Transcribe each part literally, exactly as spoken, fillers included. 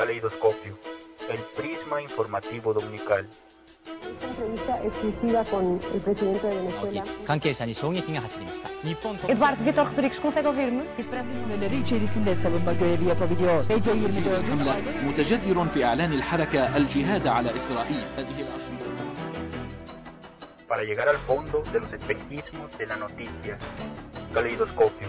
Caleidoscopio, el prisma informativo dominical. Esta entrevista exclusiva con el presidente de Venezuela. Eduardo Vitor Rodrigues, consegue ouvir-me? İsrail'in içerisinde savunma görevi yapabiliyor. B C yirmi dördün متجذر في إعلان الحركة الجهاد على إسرائيل. هذه الأشرطة Para llegar al fondo de los espejismos de la noticia. Caleidoscopio.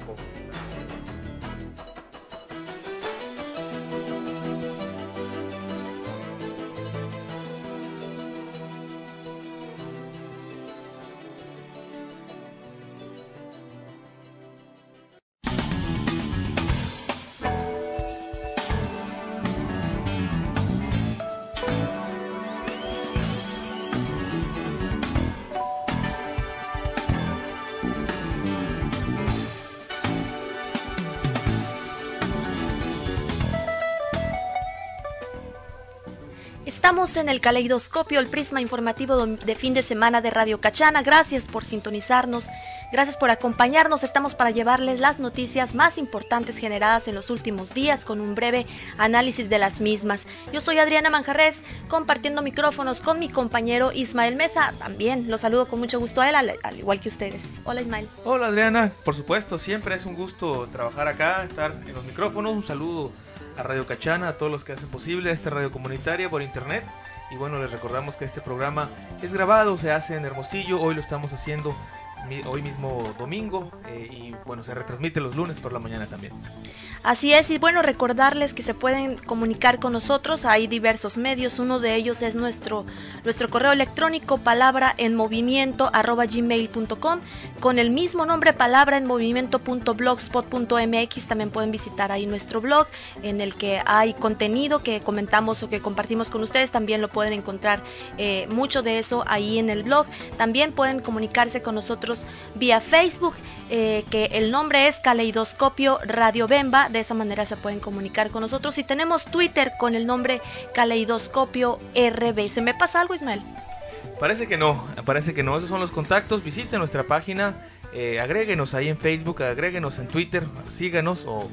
Estamos en el Caleidoscopio, el prisma informativo de fin de semana de Radio Cachana. Gracias por sintonizarnos, gracias por acompañarnos. Estamos para llevarles las noticias más importantes generadas en los últimos días con un breve análisis de las mismas. Yo soy Adriana Manjarrés, compartiendo micrófonos con mi compañero Ismael Mesa. También los saludo con mucho gusto a él, al, al igual que ustedes. Hola Ismael. Hola Adriana, por supuesto, siempre es un gusto trabajar acá, estar en los micrófonos. Un saludo a Radio Cachana, a todos los que hacen posible esta radio comunitaria por internet. Y bueno, les recordamos que este programa es grabado, se hace en Hermosillo. Hoy lo estamos haciendo hoy mismo domingo eh, y bueno, se retransmite los lunes por la mañana también. Así es, y bueno, recordarles que se pueden comunicar con nosotros. Hay diversos medios, uno de ellos es nuestro nuestro correo electrónico palabra en movimiento arroba gmail punto com, con el mismo nombre, palabra en movimiento punto blogspot punto mx. También pueden visitar ahí nuestro blog en el que hay contenido que comentamos o que compartimos con ustedes. También lo pueden encontrar eh, mucho de eso ahí en el blog. También pueden comunicarse con nosotros vía Facebook, eh, que el nombre es Caleidoscopio Radio Bemba. De esa manera se pueden comunicar con nosotros. Y tenemos Twitter con el nombre Caleidoscopio R B. ¿Se me pasa algo, Ismael? Parece que no, parece que no. Esos son los contactos. Visiten nuestra página, eh, agréguenos ahí en Facebook, agréguenos en Twitter, síganos o,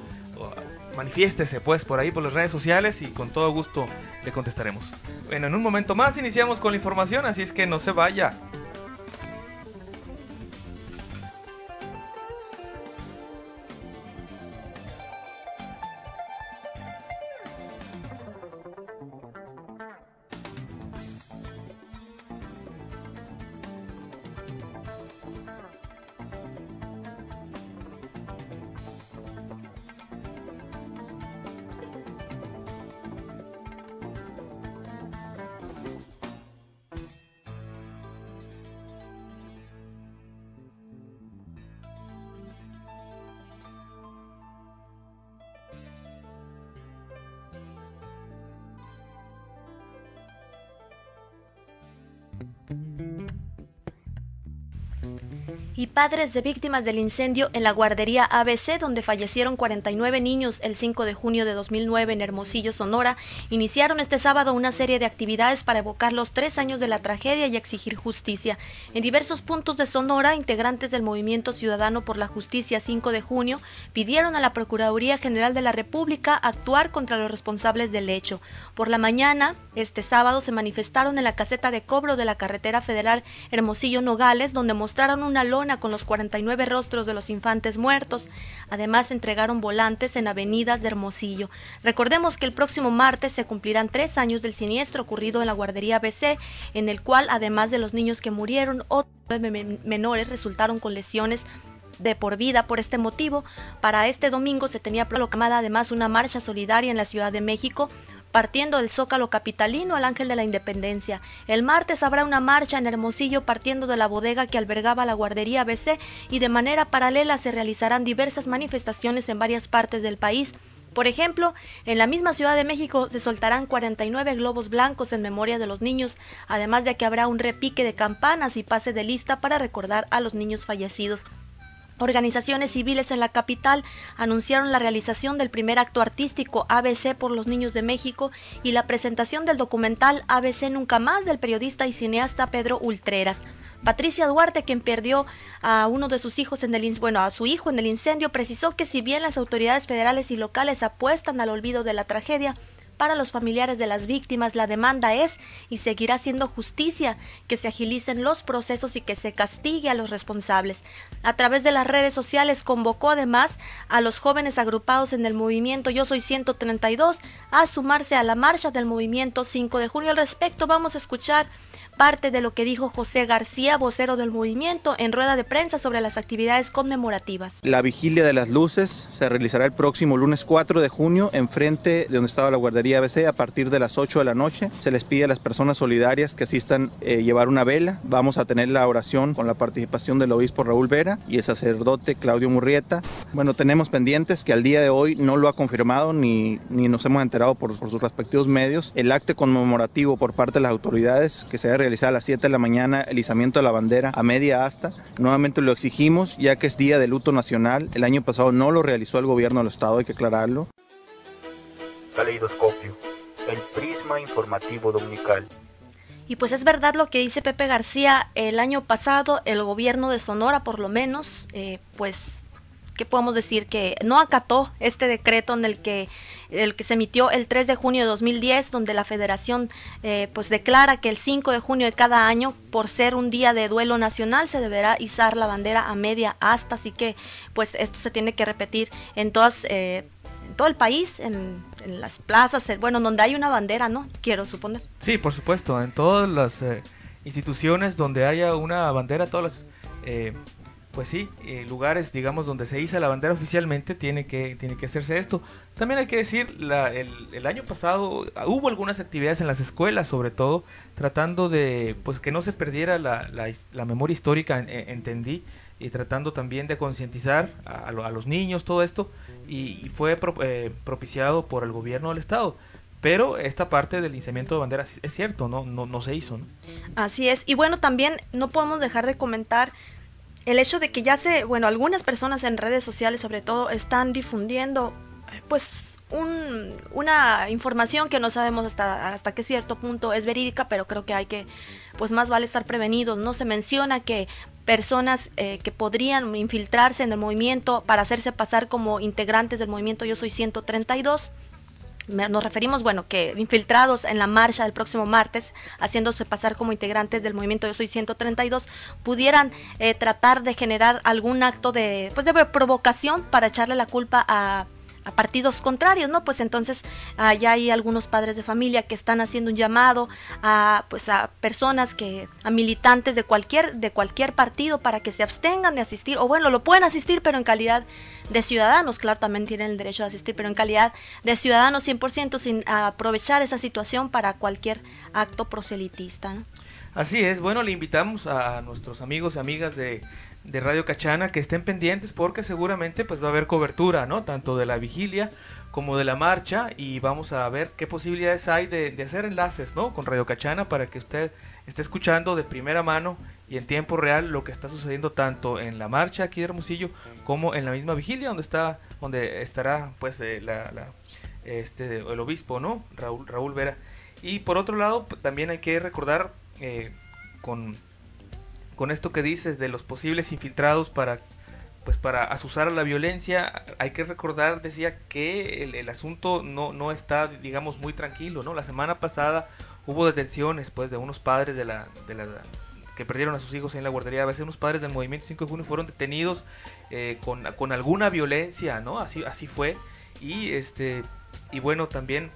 o manifiéstese pues por ahí por las redes sociales y con todo gusto le contestaremos. Bueno, en un momento más iniciamos con la información, así es que no se vaya. Y padres de víctimas del incendio en la guardería A B C, donde fallecieron cuarenta y nueve niños el cinco de junio de dos mil nueve en Hermosillo, Sonora, iniciaron este sábado una serie de actividades para evocar los tres años de la tragedia y exigir justicia. En diversos puntos de Sonora, integrantes del Movimiento Ciudadano por la Justicia cinco de junio pidieron a la Procuraduría General de la República actuar contra los responsables del hecho. Por la mañana, este sábado, se manifestaron en la caseta de cobro de la carretera federal Hermosillo-Nogales, donde mostraron una lona con los cuarenta y nueve rostros de los infantes muertos. Además, entregaron volantes en avenidas de Hermosillo. Recordemos que el próximo martes se cumplirán tres años del siniestro ocurrido en la guardería B C, en el cual, además de los niños que murieron, otros nueve menores resultaron con lesiones de por vida. Por este motivo, para este domingo se tenía proclamada además una marcha solidaria en la Ciudad de México, partiendo del Zócalo capitalino al Ángel de la Independencia. El martes habrá una marcha en Hermosillo partiendo de la bodega que albergaba la guardería B C, y de manera paralela se realizarán diversas manifestaciones en varias partes del país. Por ejemplo, en la misma Ciudad de México se soltarán cuarenta y nueve globos blancos en memoria de los niños, además de que habrá un repique de campanas y pase de lista para recordar a los niños fallecidos. Organizaciones civiles en la capital anunciaron la realización del primer acto artístico A B C por los niños de México y la presentación del documental A B C Nunca Más del periodista y cineasta Pedro Ultreras. Patricia Duarte, quien perdió a uno de sus hijos en el bueno, a su hijo en el incendio, precisó que si bien las autoridades federales y locales apuestan al olvido de la tragedia, Para los familiares de las víctimas, la demanda es y seguirá siendo justicia, que se agilicen los procesos y que se castigue a los responsables. A través de las redes sociales convocó además a los jóvenes agrupados en el movimiento Yo Soy ciento treinta y dos a sumarse a la marcha del movimiento cinco de junio. Al respecto vamos a escuchar parte de lo que dijo José García, vocero del movimiento, en rueda de prensa sobre las actividades conmemorativas. La vigilia de las luces se realizará el próximo lunes cuatro de junio en frente de donde estaba la guardería A B C a partir de las ocho de la noche. Se les pide a las personas solidarias que asistan eh, llevar una vela. Vamos a tener la oración con la participación del obispo Raúl Vera y el sacerdote Claudio Murrieta. Bueno, tenemos pendientes que al día de hoy no lo ha confirmado ni, ni nos hemos enterado por, por sus respectivos medios. El acto conmemorativo por parte de las autoridades que se ha realizar a las siete de la mañana el izamiento de la bandera a media asta. Nuevamente lo exigimos ya que es día de luto nacional. El año pasado no lo realizó el gobierno del estado, hay que aclararlo. Caleidoscopio, el prisma informativo dominical. Y pues es verdad lo que dice Pepe García, el año pasado el gobierno de Sonora por lo menos, eh, pues... ¿qué podemos decir? Que no acató este decreto en el que, el que se emitió el tres de junio de dos mil diez, donde la federación eh, pues declara que el cinco de junio de cada año, por ser un día de duelo nacional, se deberá izar la bandera a media asta, así que pues esto se tiene que repetir en todas, eh, en todo el país, en, en las plazas, bueno, donde hay una bandera, ¿no? Quiero suponer. Sí, por supuesto, en todas las eh, instituciones donde haya una bandera, todas las... Eh, Pues sí, eh, lugares, digamos, donde se iza la bandera oficialmente, tiene que tiene que hacerse esto. También hay que decir, la, el, el año pasado hubo algunas actividades en las escuelas, sobre todo, tratando de, pues, que no se perdiera la, la, la memoria histórica, en, en, entendí, y tratando también de concientizar a, a los niños, todo esto, y, y fue pro, eh, propiciado por el gobierno del estado. Pero esta parte del izamiento de banderas es cierto, no, no, no se hizo, ¿no? Así es, y bueno, también no podemos dejar de comentar el hecho de que ya se, bueno, algunas personas en redes sociales sobre todo están difundiendo pues un, una información que no sabemos hasta, hasta qué cierto punto es verídica, pero creo que hay que, pues más vale estar prevenidos, ¿no? Se menciona que personas eh, que podrían infiltrarse en el movimiento para hacerse pasar como integrantes del movimiento Yo Soy ciento treinta y dos, nos referimos, bueno, que infiltrados en la marcha del próximo martes, haciéndose pasar como integrantes del movimiento Yo Soy ciento treinta y dos, pudieran eh, tratar de generar algún acto de, pues de provocación para echarle la culpa a, a partidos contrarios, ¿no? Pues entonces uh, ya hay algunos padres de familia que están haciendo un llamado a, pues a personas que, a militantes de cualquier, de cualquier partido para que se abstengan de asistir, o bueno, lo pueden asistir, pero en calidad de ciudadanos, claro, también tienen el derecho de asistir, pero en calidad de ciudadanos cien por ciento, sin aprovechar esa situación para cualquier acto proselitista, ¿no? Así es, bueno, le invitamos a nuestros amigos y amigas de, de Radio Cachana que estén pendientes porque seguramente pues va a haber cobertura, ¿no? Tanto de la vigilia como de la marcha, y vamos a ver qué posibilidades hay de, de hacer enlaces, ¿no? Con Radio Cachana para que usted esté escuchando de primera mano y en tiempo real lo que está sucediendo tanto en la marcha aquí de Hermosillo como en la misma vigilia donde está, donde estará pues eh, la, la, este, el obispo, ¿no? Raúl, Raúl Vera. Y por otro lado también hay que recordar eh, con, con esto que dices de los posibles infiltrados para pues para azuzar a la violencia, hay que recordar, decía, que el, el asunto no, no está, digamos, muy tranquilo, ¿no? La semana pasada hubo detenciones, pues, de unos padres de la, de la que perdieron a sus hijos en la guardería. A veces unos padres del movimiento cinco de junio fueron detenidos eh, con, con alguna violencia, ¿no? Así, así fue. Y este y bueno, también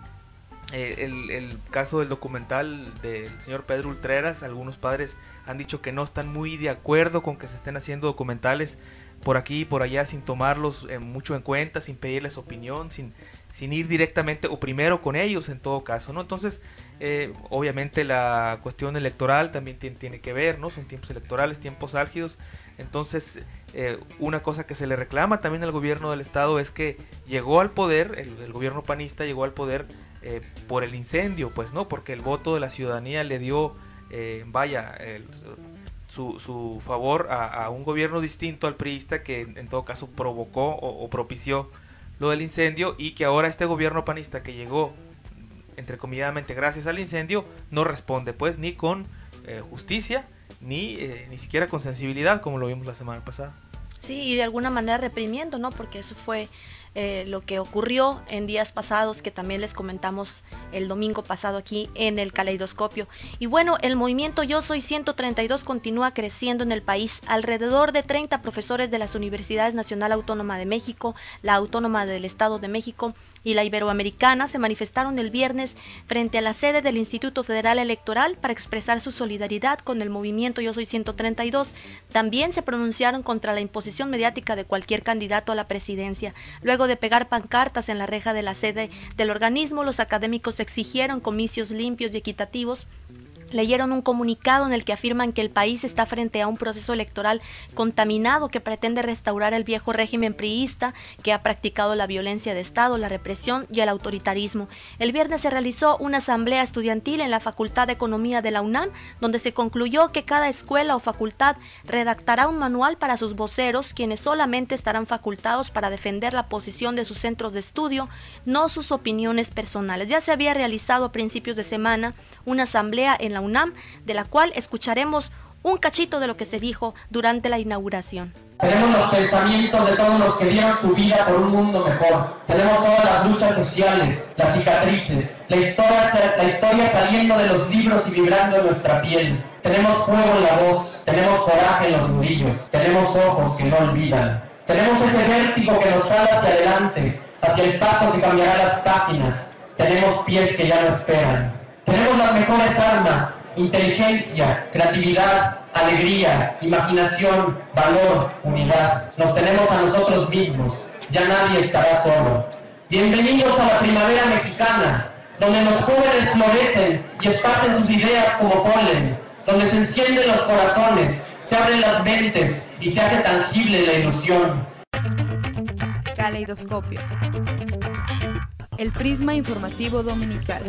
eh, el, el caso del documental del señor Pedro Ultreras, algunos padres han dicho que no están muy de acuerdo con que se estén haciendo documentales por aquí y por allá sin tomarlos eh, mucho en cuenta, sin pedirles opinión, sin, sin ir directamente o primero con ellos en todo caso, ¿no? Entonces, eh, obviamente la cuestión electoral también tiene, tiene que ver, ¿no? Son tiempos electorales, tiempos álgidos. Entonces, eh, una cosa que se le reclama también al gobierno del estado es que llegó al poder, el, el gobierno panista llegó al poder eh, por el incendio, pues, ¿no? Porque el voto de la ciudadanía le dio Eh, vaya, el, su, su favor a, a un gobierno distinto al priista que en todo caso provocó o, o propició lo del incendio, y que ahora este gobierno panista que llegó entrecomilladamente gracias al incendio no responde pues ni con eh, justicia ni, eh, ni siquiera con sensibilidad como lo vimos la semana pasada. Sí, y de alguna manera reprimiendo, ¿no? Porque eso fue eh, lo que ocurrió en días pasados, que también les comentamos el domingo pasado aquí en el Caleidoscopio. Y bueno, el movimiento Yo Soy ciento treinta y dos continúa creciendo en el país. Alrededor de treinta profesores de las Universidades Nacional Autónoma de México, la Autónoma del Estado de México y la Iberoamericana se manifestaron el viernes frente a la sede del Instituto Federal Electoral para expresar su solidaridad con el movimiento Yo Soy ciento treinta y dos. También se pronunciaron contra la imposición mediática de cualquier candidato a la presidencia. Luego de pegar pancartas en la reja de la sede del organismo, los académicos exigieron comicios limpios y equitativos. Leyeron un comunicado en el que afirman que el país está frente a un proceso electoral contaminado que pretende restaurar el viejo régimen priista que ha practicado la violencia de Estado, la represión y el autoritarismo. El viernes se realizó una asamblea estudiantil en la Facultad de Economía de la UNAM, donde se concluyó que cada escuela o facultad redactará un manual para sus voceros, quienes solamente estarán facultados para defender la posición de sus centros de estudio, no sus opiniones personales. Ya se había realizado a principios de semana una asamblea en la UNAM, de la cual escucharemos un cachito de lo que se dijo durante la inauguración. Tenemos los pensamientos de todos los que dieron su vida por un mundo mejor. Tenemos todas las luchas sociales, las cicatrices, la historia, la historia saliendo de los libros y vibrando en nuestra piel. Tenemos fuego en la voz, tenemos coraje en los nudillos, tenemos ojos que no olvidan. Tenemos ese vértigo que nos jala hacia adelante, hacia el paso que cambiará las páginas. Tenemos pies que ya no esperan. Tenemos las mejores armas: inteligencia, creatividad, alegría, imaginación, valor, unidad. Nos tenemos a nosotros mismos, ya nadie estará solo. Bienvenidos a la primavera mexicana, donde los jóvenes florecen y esparcen sus ideas como polen, donde se encienden los corazones, se abren las mentes y se hace tangible la ilusión. Caleidoscopio. El prisma informativo dominical.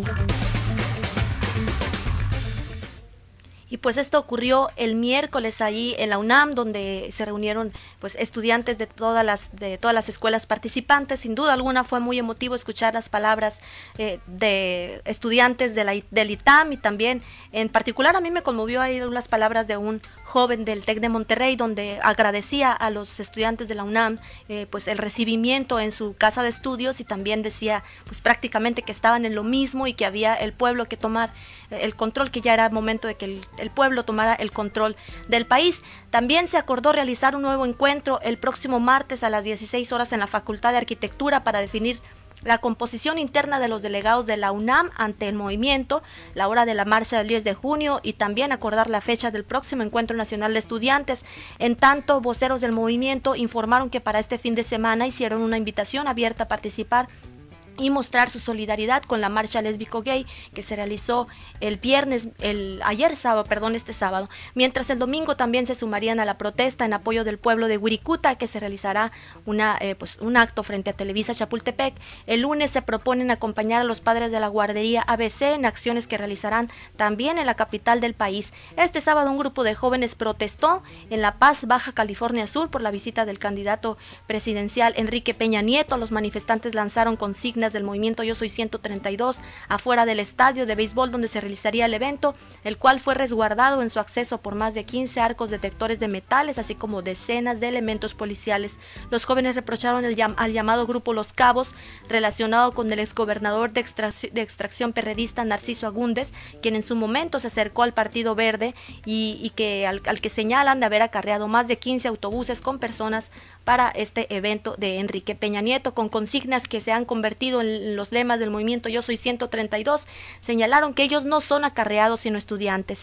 Y pues esto ocurrió el miércoles ahí en la UNAM, donde se reunieron pues estudiantes de todas las de todas las escuelas participantes. Sin duda alguna fue muy emotivo escuchar las palabras eh, de estudiantes de la, del I T A M, y también en particular a mí me conmovió ahí las palabras de un joven del TEC de Monterrey, donde agradecía a los estudiantes de la UNAM eh, pues el recibimiento en su casa de estudios, y también decía pues prácticamente que estaban en lo mismo y que había el pueblo que tomar eh, el control, que ya era momento de que el el pueblo tomara el control del país. También se acordó realizar un nuevo encuentro el próximo martes a las dieciséis horas en la Facultad de Arquitectura para definir la composición interna de los delegados de la UNAM ante el movimiento, la hora de la marcha del diez de junio y también acordar la fecha del próximo Encuentro Nacional de Estudiantes. En tanto, voceros del movimiento informaron que para este fin de semana hicieron una invitación abierta a participar y mostrar su solidaridad con la marcha lésbico-gay que se realizó el viernes, el ayer sábado, perdón, este sábado, mientras el domingo también se sumarían a la protesta en apoyo del pueblo de Wirikuta, que se realizará una, eh, pues, un acto frente a Televisa Chapultepec. El lunes se proponen acompañar a los padres de la guardería A B C en acciones que realizarán también en la capital del país. Este sábado un grupo de jóvenes protestó en La Paz, Baja California Sur, por la visita del candidato presidencial Enrique Peña Nieto. Los manifestantes lanzaron consignas del movimiento Yo Soy ciento treinta y dos afuera del estadio de béisbol donde se realizaría el evento, el cual fue resguardado en su acceso por más de quince arcos detectores de metales, así como decenas de elementos policiales. Los jóvenes reprocharon el llam- al llamado Grupo Los Cabos, relacionado con el exgobernador de, extrac- de extracción perredista Narciso Agúndez, quien en su momento se acercó al Partido Verde y, y que al, al que señalan de haber acarreado más de quince autobuses con personas para este evento de Enrique Peña Nieto, con consignas que se han convertido en los lemas del movimiento Yo Soy ciento treinta y dos. Señalaron que ellos no son acarreados sino estudiantes.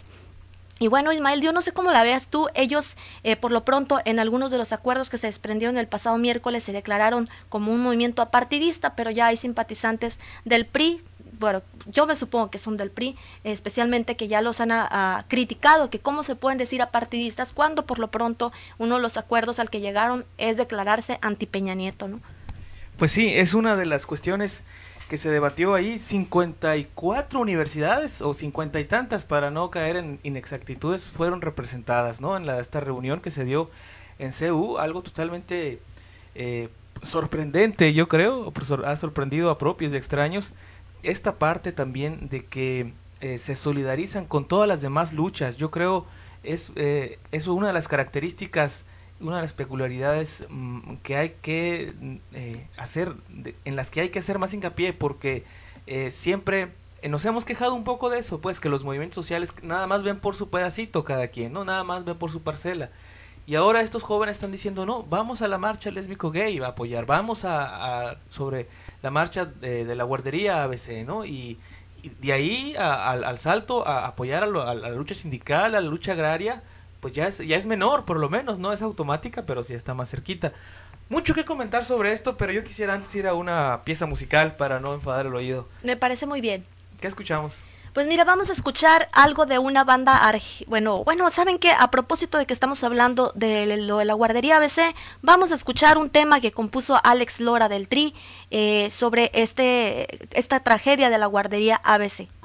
Y bueno, Ismael, yo no sé cómo la veas tú, ellos eh, por lo pronto en algunos de los acuerdos que se desprendieron el pasado miércoles se declararon como un movimiento apartidista, pero ya hay simpatizantes del P R I. Bueno, yo me supongo que son del P R I, especialmente que ya los han a, a, criticado, que cómo se pueden decir apartidistas cuando por lo pronto uno de los acuerdos al que llegaron es declararse anti Peña Nieto, ¿no? Pues sí, es una de las cuestiones que se debatió ahí. Cincuenta y cuatro universidades o cincuenta y tantas, para no caer en inexactitudes, fueron representadas, ¿no? En la, esta reunión que se dio en C U, algo totalmente eh, sorprendente, yo creo, ha sorprendido a propios y extraños. Esta parte también de que eh, se solidarizan con todas las demás luchas, yo creo es, eh, es una de las características una de las peculiaridades mmm, que hay que eh, hacer, de, en las que hay que hacer más hincapié, porque eh, siempre eh, nos hemos quejado un poco de eso, pues que los movimientos sociales nada más ven por su pedacito cada quien, no nada más ven por su parcela. Y ahora estos jóvenes están diciendo, no, vamos a la marcha lésbico gay a apoyar, vamos a, a sobre la marcha de, de la guardería A B C, ¿no? Y, y de ahí a, a, al salto a apoyar a, lo, a la lucha sindical, a la lucha agraria, pues ya es, ya es menor, por lo menos, no es automática, pero sí está más cerquita. Mucho que comentar sobre esto, pero yo quisiera antes ir a una pieza musical para no enfadar el oído. Me parece muy bien. ¿Qué escuchamos? Pues mira, vamos a escuchar algo de una banda, arg- bueno, bueno, ¿saben qué? A propósito de que estamos hablando de lo de la guardería A B C, vamos a escuchar un tema que compuso Alex Lora del Tri eh, sobre este esta tragedia de la guardería A B C.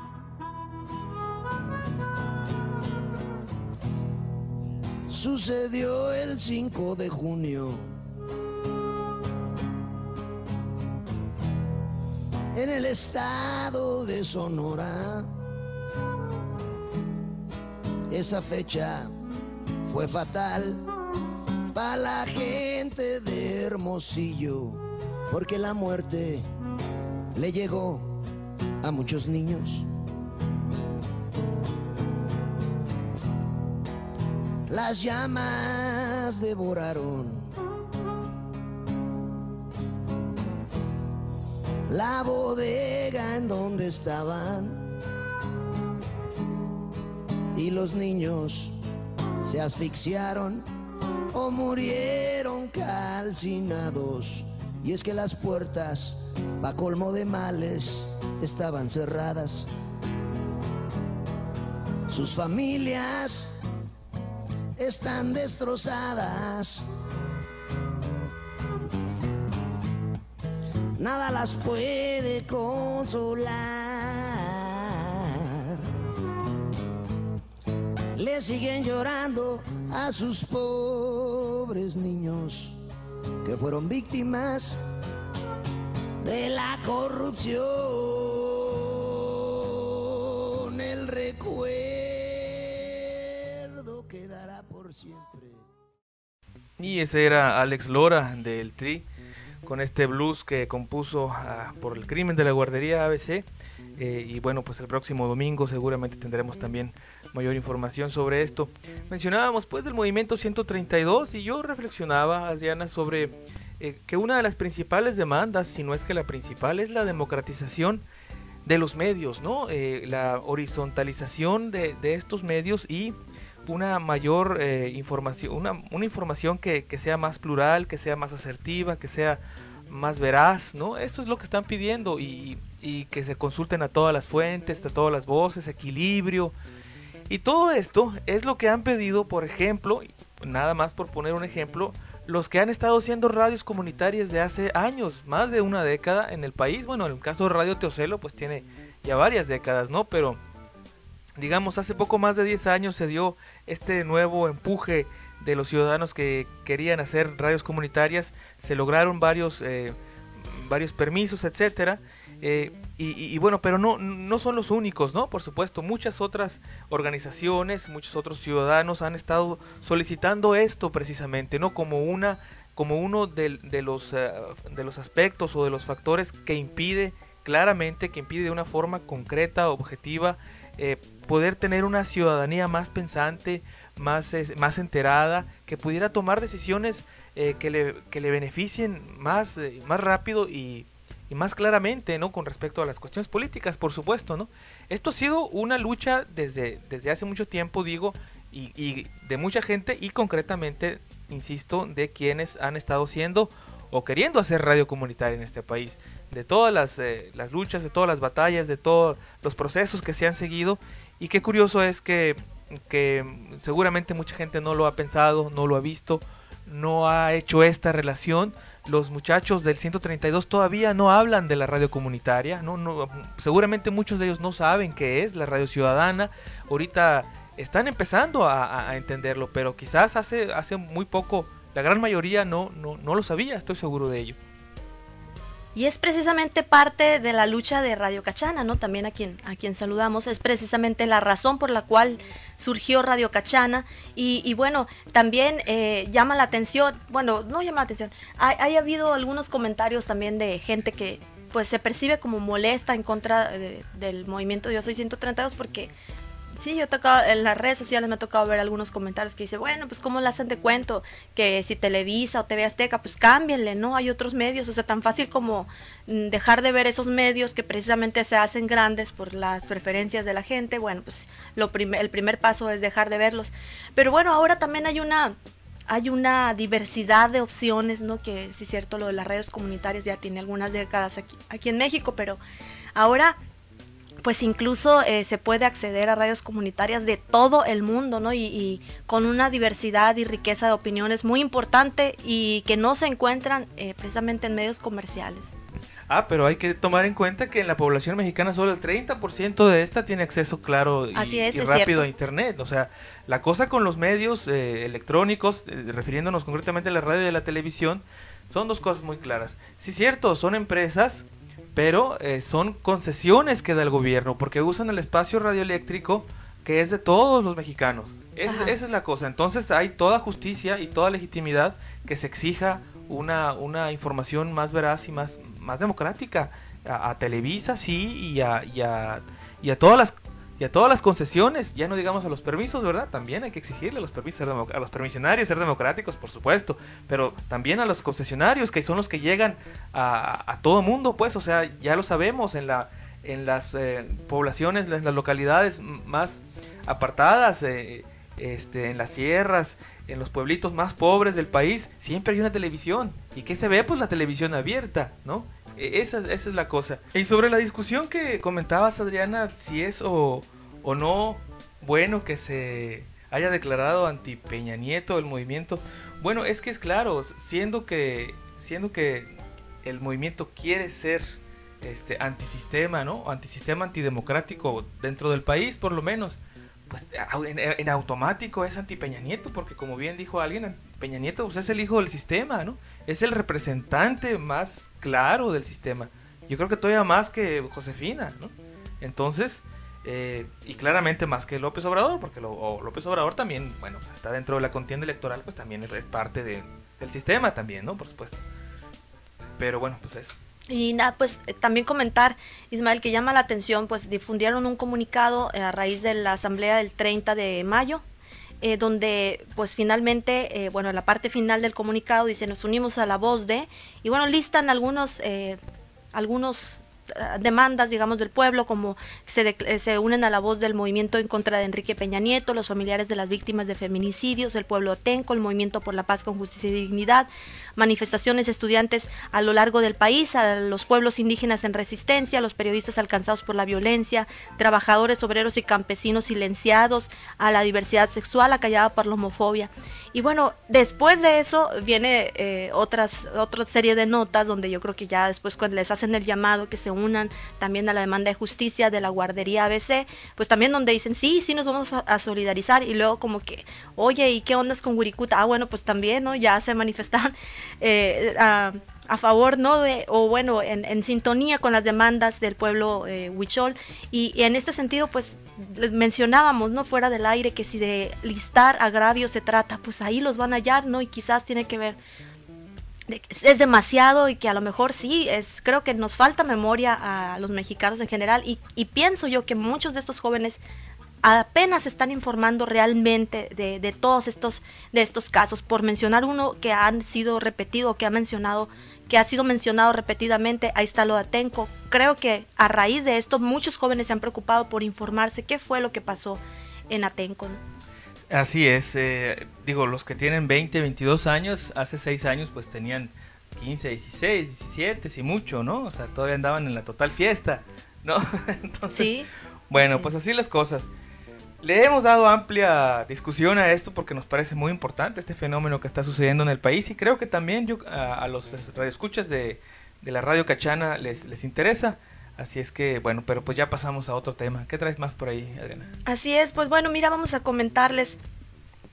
Sucedió el cinco de junio en el estado de Sonora. Esa fecha fue fatal para la gente de Hermosillo, porque la muerte le llegó a muchos niños. Las llamas devoraron la bodega en donde estaban, y los niños se asfixiaron o murieron calcinados. Y es que las puertas, pa' colmo de males, estaban cerradas. Sus familias están destrozadas. Nada las puede consolar. Le siguen llorando a sus pobres niños que fueron víctimas de la corrupción. El recuerdo quedará por siempre. Y ese era Alex Lora del Tri, con este blues que compuso uh, por el crimen de la guardería A B C. Eh, y bueno, pues el próximo domingo seguramente tendremos también mayor información sobre esto. Mencionábamos pues del movimiento ciento treinta y dos, y yo reflexionaba, Adriana, sobre eh, que una de las principales demandas, si no es que la principal, es la democratización de los medios, ¿no? Eh, la horizontalización de, de estos medios y una mayor eh, información, una, una información que, que sea más plural, que sea más asertiva, que sea más veraz, ¿no? Esto es lo que están pidiendo, y, y que se consulten a todas las fuentes, a todas las voces, equilibrio. Y todo esto es lo que han pedido, por ejemplo, nada más por poner un ejemplo, los que han estado haciendo radios comunitarias de hace años, más de una década en el país. Bueno, en el caso de Radio Teocelo, pues tiene ya varias décadas, ¿no? Pero digamos, hace poco más de diez años se dio este nuevo empuje de los ciudadanos que querían hacer radios comunitarias. Se lograron varios eh, varios permisos, etcétera. Eh, y, y, y bueno, pero no, no son los únicos, ¿no? Por supuesto, muchas otras organizaciones, muchos otros ciudadanos han estado solicitando esto precisamente, ¿no? Como una, como uno de, de los uh, de los aspectos o de los factores que impide claramente, que impide de una forma concreta, objetiva, eh, poder tener una ciudadanía más pensante, más, eh, más enterada, que pudiera tomar decisiones eh, que le, que le beneficien más, eh, más rápido y y más claramente, ¿no? Con respecto a las cuestiones políticas, por supuesto, ¿no? Esto ha sido una lucha desde, desde hace mucho tiempo, digo, y, y de mucha gente, y concretamente, insisto, de quienes han estado haciendo o queriendo hacer radio comunitaria en este país, de todas las, eh, las luchas, de todas las batallas, de todos los procesos que se han seguido. Y qué curioso es que, que seguramente mucha gente no lo ha pensado, no lo ha visto, no ha hecho esta relación. Los muchachos del ciento treinta y dos todavía no hablan de la radio comunitaria, no, no, seguramente muchos de ellos no saben qué es la radio ciudadana. Ahorita están empezando a, a entenderlo, pero quizás hace, hace muy poco la gran mayoría no, no, no lo sabía, estoy seguro de ello. Y es precisamente parte de la lucha de Radio Cachana, ¿no? También a quien, a quien saludamos, es precisamente la razón por la cual surgió Radio Cachana. Y, y bueno, también eh, llama la atención, bueno, no llama la atención, hay, hay habido algunos comentarios también de gente que pues se percibe como molesta en contra de, del movimiento Yo Soy ciento treinta y dos, porque sí, yo he tocado, en las redes sociales me ha tocado ver algunos comentarios que dicen, bueno, pues cómo le hacen de cuento, que si Televisa o T V Azteca, pues cámbienle, ¿no? Hay otros medios, o sea, tan fácil como dejar de ver esos medios que precisamente se hacen grandes por las preferencias de la gente. Bueno, pues lo prim- el primer paso es dejar de verlos. Pero bueno, ahora también hay una... hay una diversidad de opciones, ¿no? Que sí es cierto, lo de las redes comunitarias ya tiene algunas décadas aquí, aquí en México, pero ahora pues incluso eh, se puede acceder a radios comunitarias de todo el mundo, ¿no? Y, y con una diversidad y riqueza de opiniones muy importante y que no se encuentran eh, precisamente en medios comerciales. Ah, pero hay que tomar en cuenta que en la población mexicana solo el treinta por ciento de esta tiene acceso claro y, Así es, y es rápido cierto. a internet. O sea, la cosa con los medios eh, electrónicos, eh, refiriéndonos concretamente a la radio y a la televisión, son dos cosas muy claras. Sí, cierto, son empresas, pero eh, son concesiones que da el gobierno, porque usan el espacio radioeléctrico que es de todos los mexicanos. Es, esa es la cosa. Entonces hay toda justicia y toda legitimidad que se exija una, una información más veraz y más, más democrática a, a Televisa, sí, y a, y a, y a todas las y a todas las concesiones, ya no digamos a los permisos, ¿verdad? También hay que exigirle a los permisos, a los permisionarios ser democráticos, por supuesto, pero también a los concesionarios, que son los que llegan a, a todo mundo, pues, o sea, ya lo sabemos, en la en las eh, poblaciones, en las localidades más apartadas, eh, este, en las sierras, en los pueblitos más pobres del país, siempre hay una televisión. ¿Y qué se ve? Pues la televisión abierta, ¿no? Esa, esa es la cosa. Y sobre la discusión que comentabas, Adriana, si es o, o no bueno que se haya declarado anti Peña Nieto el movimiento, bueno, es que es claro, siendo que siendo que el movimiento quiere ser este antisistema, ¿no? Antisistema, antidemocrático dentro del país, por lo menos, pues en, en automático es anti Peña Nieto, porque como bien dijo alguien, Peña Nieto pues, es el hijo del sistema, ¿no? Es el representante más claro del sistema. Yo creo que todavía más que Josefina, ¿no? Entonces, eh, y claramente más que López Obrador, porque lo, o López Obrador también, bueno, pues está dentro de la contienda electoral, pues también es, es parte de, del sistema también, ¿no? Por supuesto. Pero bueno, pues eso. Y nada, pues eh, también comentar, Ismael, que llama la atención, pues difundieron un comunicado eh, a raíz de la asamblea del treinta de mayo, eh, donde pues finalmente, eh, bueno, en la parte final del comunicado dice, nos unimos a la voz de, y bueno, listan algunos, eh, algunos demandas, digamos, del pueblo, como se, de, se unen a la voz del movimiento en contra de Enrique Peña Nieto, los familiares de las víctimas de feminicidios, el pueblo atenco, el movimiento por la paz con justicia y dignidad, manifestaciones estudiantes a lo largo del país, a los pueblos indígenas en resistencia, a los periodistas alcanzados por la violencia, trabajadores, obreros y campesinos silenciados, a la diversidad sexual acallada por la homofobia. Y bueno, después de eso viene eh, otras otra serie de notas donde yo creo que ya después cuando les hacen el llamado que se unan también a la demanda de justicia de la guardería A B C, pues también donde dicen, sí, sí nos vamos a, a solidarizar, y luego como que, oye, ¿y qué ondas con Wirikuta? Ah, bueno, pues también, ¿no? Ya se manifestaron eh, a, a favor, ¿no? De, o bueno, en, en sintonía con las demandas del pueblo eh, huichol, y, y en este sentido, pues mencionábamos, ¿no? Fuera del aire, que si de listar agravios se trata, pues ahí los van a hallar, ¿no? Y quizás tiene que ver, es demasiado, y que a lo mejor sí, es creo que nos falta memoria a los mexicanos en general, y, y pienso yo que muchos de estos jóvenes apenas están informando realmente de, de todos estos de estos casos. Por mencionar uno que han sido repetido, que ha mencionado, que ha sido mencionado repetidamente, ahí está lo de Atenco. Creo que a raíz de esto muchos jóvenes se han preocupado por informarse qué fue lo que pasó en Atenco, ¿no? Así es, eh, digo, los que tienen veinte, veintidós años, hace seis años pues tenían quince, dieciséis, diecisiete, si mucho, ¿no? O sea, todavía andaban en la total fiesta, ¿no? Entonces, sí. Bueno, sí. Pues así las cosas. Le hemos dado amplia discusión a esto porque nos parece muy importante este fenómeno que está sucediendo en el país, y creo que también yo, a, a los radioescuchas de, de la Radio Cachana les, les interesa. Así es que, bueno, pero pues ya pasamos a otro tema. ¿Qué traes más por ahí, Adriana? Así es, pues bueno, mira, vamos a comentarles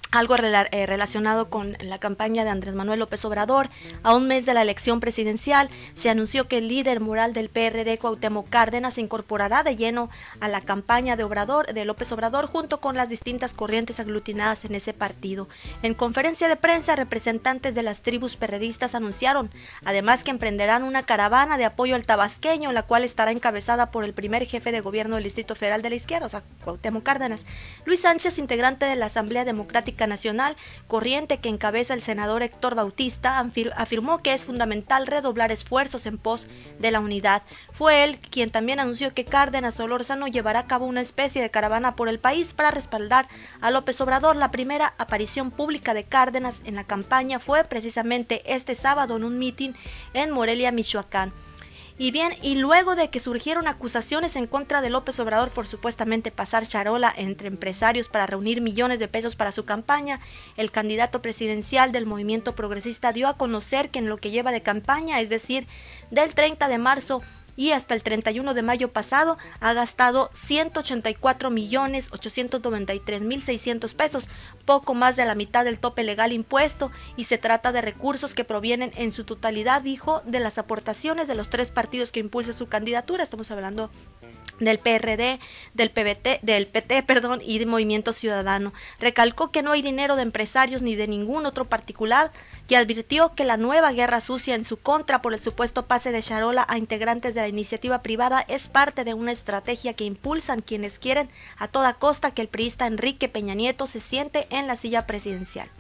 algo rela- eh, relacionado con la campaña de Andrés Manuel López Obrador. A un mes de la elección presidencial, se anunció que el líder moral del P R D, Cuauhtémoc Cárdenas, se incorporará de lleno a la campaña de Obrador, de López Obrador, junto con las distintas corrientes aglutinadas en ese partido. En conferencia de prensa, representantes de las tribus perredistas anunciaron, además, que emprenderán una caravana de apoyo al tabasqueño, la cual estará encabezada por el primer jefe de gobierno del Distrito Federal de la Izquierda, o sea, Cuauhtémoc Cárdenas. Luis Sánchez, integrante de la Asamblea Democrática Nacional, corriente que encabeza el senador Héctor Bautista, afir- afirmó que es fundamental redoblar esfuerzos en pos de la unidad. Fue él quien también anunció que Cárdenas Solórzano llevará a cabo una especie de caravana por el país para respaldar a López Obrador. La primera aparición pública de Cárdenas en la campaña fue precisamente este sábado en un mitin en Morelia, Michoacán. Y bien, y luego de que surgieron acusaciones en contra de López Obrador por supuestamente pasar charola entre empresarios para reunir millones de pesos para su campaña, el candidato presidencial del Movimiento Progresista dio a conocer que en lo que lleva de campaña, es decir, del treinta de marzo y hasta el treinta y uno de mayo pasado, ha gastado ciento ochenta y cuatro millones ochocientos noventa y tres mil seiscientos pesos, poco más de la mitad del tope legal impuesto, y se trata de recursos que provienen en su totalidad, dijo, de las aportaciones de los tres partidos que impulsan su candidatura. Estamos hablando del P R D, del P B T, del P T, perdón, y de Movimiento Ciudadano. Recalcó que no hay dinero de empresarios ni de ningún otro particular, y advirtió que la nueva guerra sucia en su contra por el supuesto pase de charola a integrantes de la iniciativa privada es parte de una estrategia que impulsan quienes quieren a toda costa que el priista Enrique Peña Nieto se siente en la silla presidencial.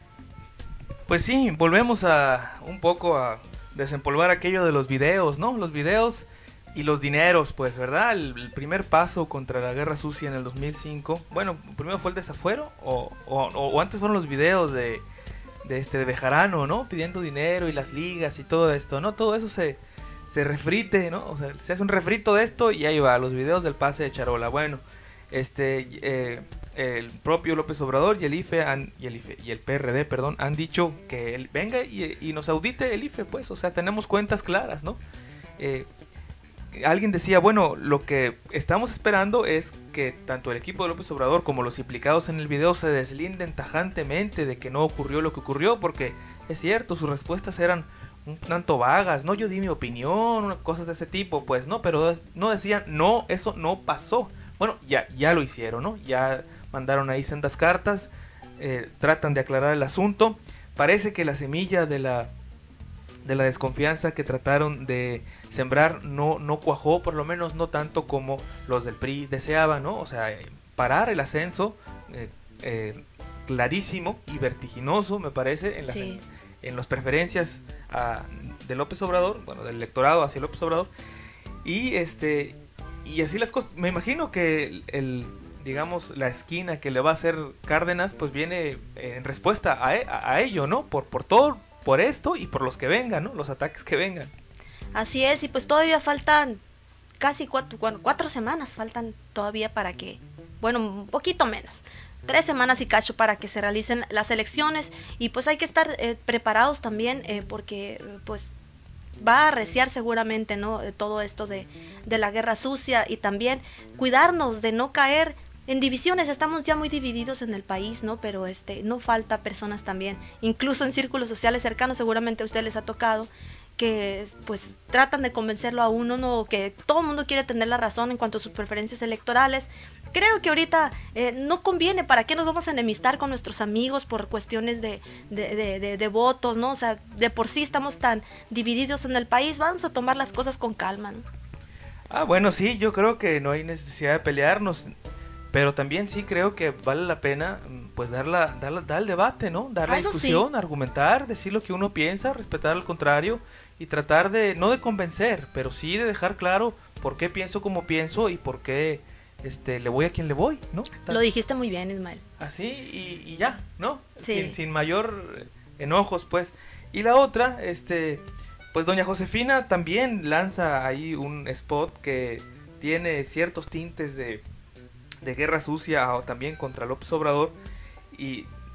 Pues sí, volvemos a un poco a desempolvar aquello de los videos, ¿no? Los videos y los dineros, pues, ¿verdad? El, el primer paso contra la guerra sucia en el dos mil cinco, bueno, primero fue el desafuero, o, o, o antes fueron los videos de, de este de Bejarano, ¿no? Pidiendo dinero y las ligas y todo esto, ¿no? Todo eso se, se refrite, ¿no? O sea, se hace un refrito de esto y ahí va, los videos del pase de charola. Bueno, este, eh, el propio López Obrador y el I F E, han, y el I F E, y el P R D, perdón, han dicho que él venga y, y nos audite el I F E, pues, o sea, tenemos cuentas claras, ¿no? Eh, Alguien decía, bueno, lo que estamos esperando es que tanto el equipo de López Obrador como los implicados en el video se deslinden tajantemente de que no ocurrió lo que ocurrió, porque es cierto, sus respuestas eran un tanto vagas, no, yo di mi opinión, cosas de ese tipo, pues no, pero no decían, no, eso no pasó. Bueno, ya, ya lo hicieron, ¿no? Ya mandaron ahí sendas cartas, eh, tratan de aclarar el asunto. Parece que la semilla de la de la desconfianza que trataron de sembrar no, no cuajó, por lo menos no tanto como los del P R I deseaban, ¿no? O sea, parar el ascenso eh, eh, clarísimo y vertiginoso, me parece, en las, sí. en, en las preferencias a, de López Obrador, bueno, del electorado hacia López Obrador, y este y así las cosas. Me imagino que el, el digamos, la esquina que le va a hacer Cárdenas, pues viene en respuesta a, a, a ello, ¿no? Por, por todo, por esto y por los que vengan, ¿no? Los ataques que vengan. Así es, y pues todavía faltan casi cuatro, bueno, cuatro semanas, faltan todavía para que, bueno, un poquito menos, tres semanas y cacho para que se realicen las elecciones, y pues hay que estar eh, preparados también, eh, porque pues va a arreciar seguramente, ¿no? Todo esto de, de la guerra sucia, y también cuidarnos de no caer en divisiones. Estamos ya muy divididos en el país, ¿no? Pero este no falta personas también, incluso en círculos sociales cercanos, seguramente a ustedes les ha tocado, que pues tratan de convencerlo a uno, ¿no? Que todo el mundo quiere tener la razón en cuanto a sus preferencias electorales. Creo que ahorita eh, no conviene. ¿Para qué nos vamos a enemistar con nuestros amigos por cuestiones de, de, de, de, de votos, ¿no? O sea, de por sí estamos tan divididos en el país, vamos a tomar las cosas con calma, ¿no? Ah, bueno, sí, yo creo que no hay necesidad de pelearnos, pero también sí creo que vale la pena pues dar, la, dar, la, dar el debate, ¿no? Dar la ah, discusión, sí. Argumentar, decir lo que uno piensa, respetar al contrario y tratar de, no de convencer, pero sí de dejar claro por qué pienso como pienso y por qué este, le voy a quien le voy, ¿no? Lo dijiste muy bien, Ismael. Así y, y ya, ¿no? Sí. Sin, sin mayor enojos, pues. Y la otra, este, pues doña Josefina también lanza ahí un spot que tiene ciertos tintes de... de guerra sucia o también contra López Obrador, y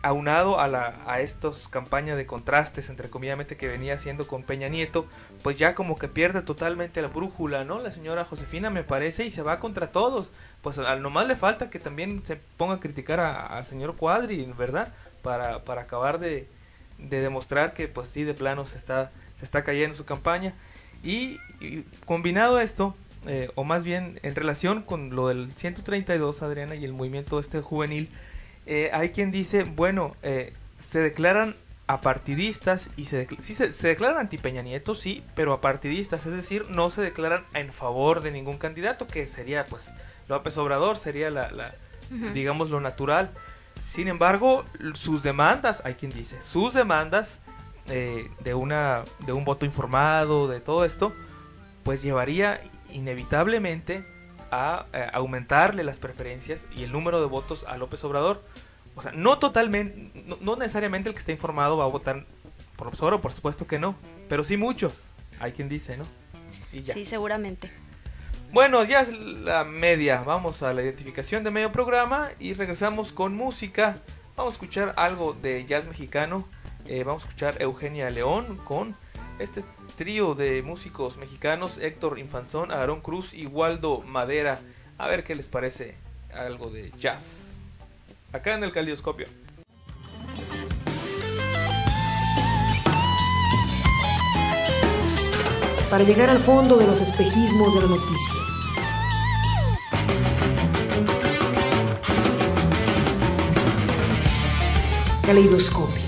aunado a, la, a estas campañas de contrastes, entre comillas, que venía haciendo con Peña Nieto, pues ya como que pierde totalmente la brújula, ¿no? La señora Josefina, me parece, y se va contra todos. Pues al nomás le falta que también se ponga a criticar al señor Cuadri, ¿verdad? Para, para acabar de, de demostrar que pues sí, de plano se está, se está cayendo su campaña. Y, y combinado esto, eh, o más bien en relación con lo del ciento treinta y dos, Adriana, y el movimiento este juvenil, eh, hay quien dice, bueno, eh, se declaran apartidistas y se, decl- sí, se, se declaran anti Peña Nieto, sí, pero apartidistas, es decir, no se declaran en favor de ningún candidato, que sería pues López Obrador, sería la, la uh-huh. digamos lo natural. Sin embargo, sus demandas, hay quien dice, sus demandas eh, de una de un voto informado, de todo esto, pues llevaría inevitablemente a, a aumentarle las preferencias y el número de votos a López Obrador. O sea, no totalmente, no, no necesariamente el que esté informado va a votar por López Obrador, por supuesto que no, pero sí muchos, hay quien dice, ¿no? Y ya. Sí, seguramente. Bueno, ya es la media, vamos a la identificación de medio programa y regresamos con música. Vamos a escuchar algo de jazz mexicano, eh, vamos a escuchar Eugenia León con este trío de músicos mexicanos, Héctor Infanzón, Aarón Cruz y Waldo Madera. A ver qué les parece algo de jazz, acá en el Caleidoscopio. Para llegar al fondo de los espejismos de la noticia. Caleidoscopio.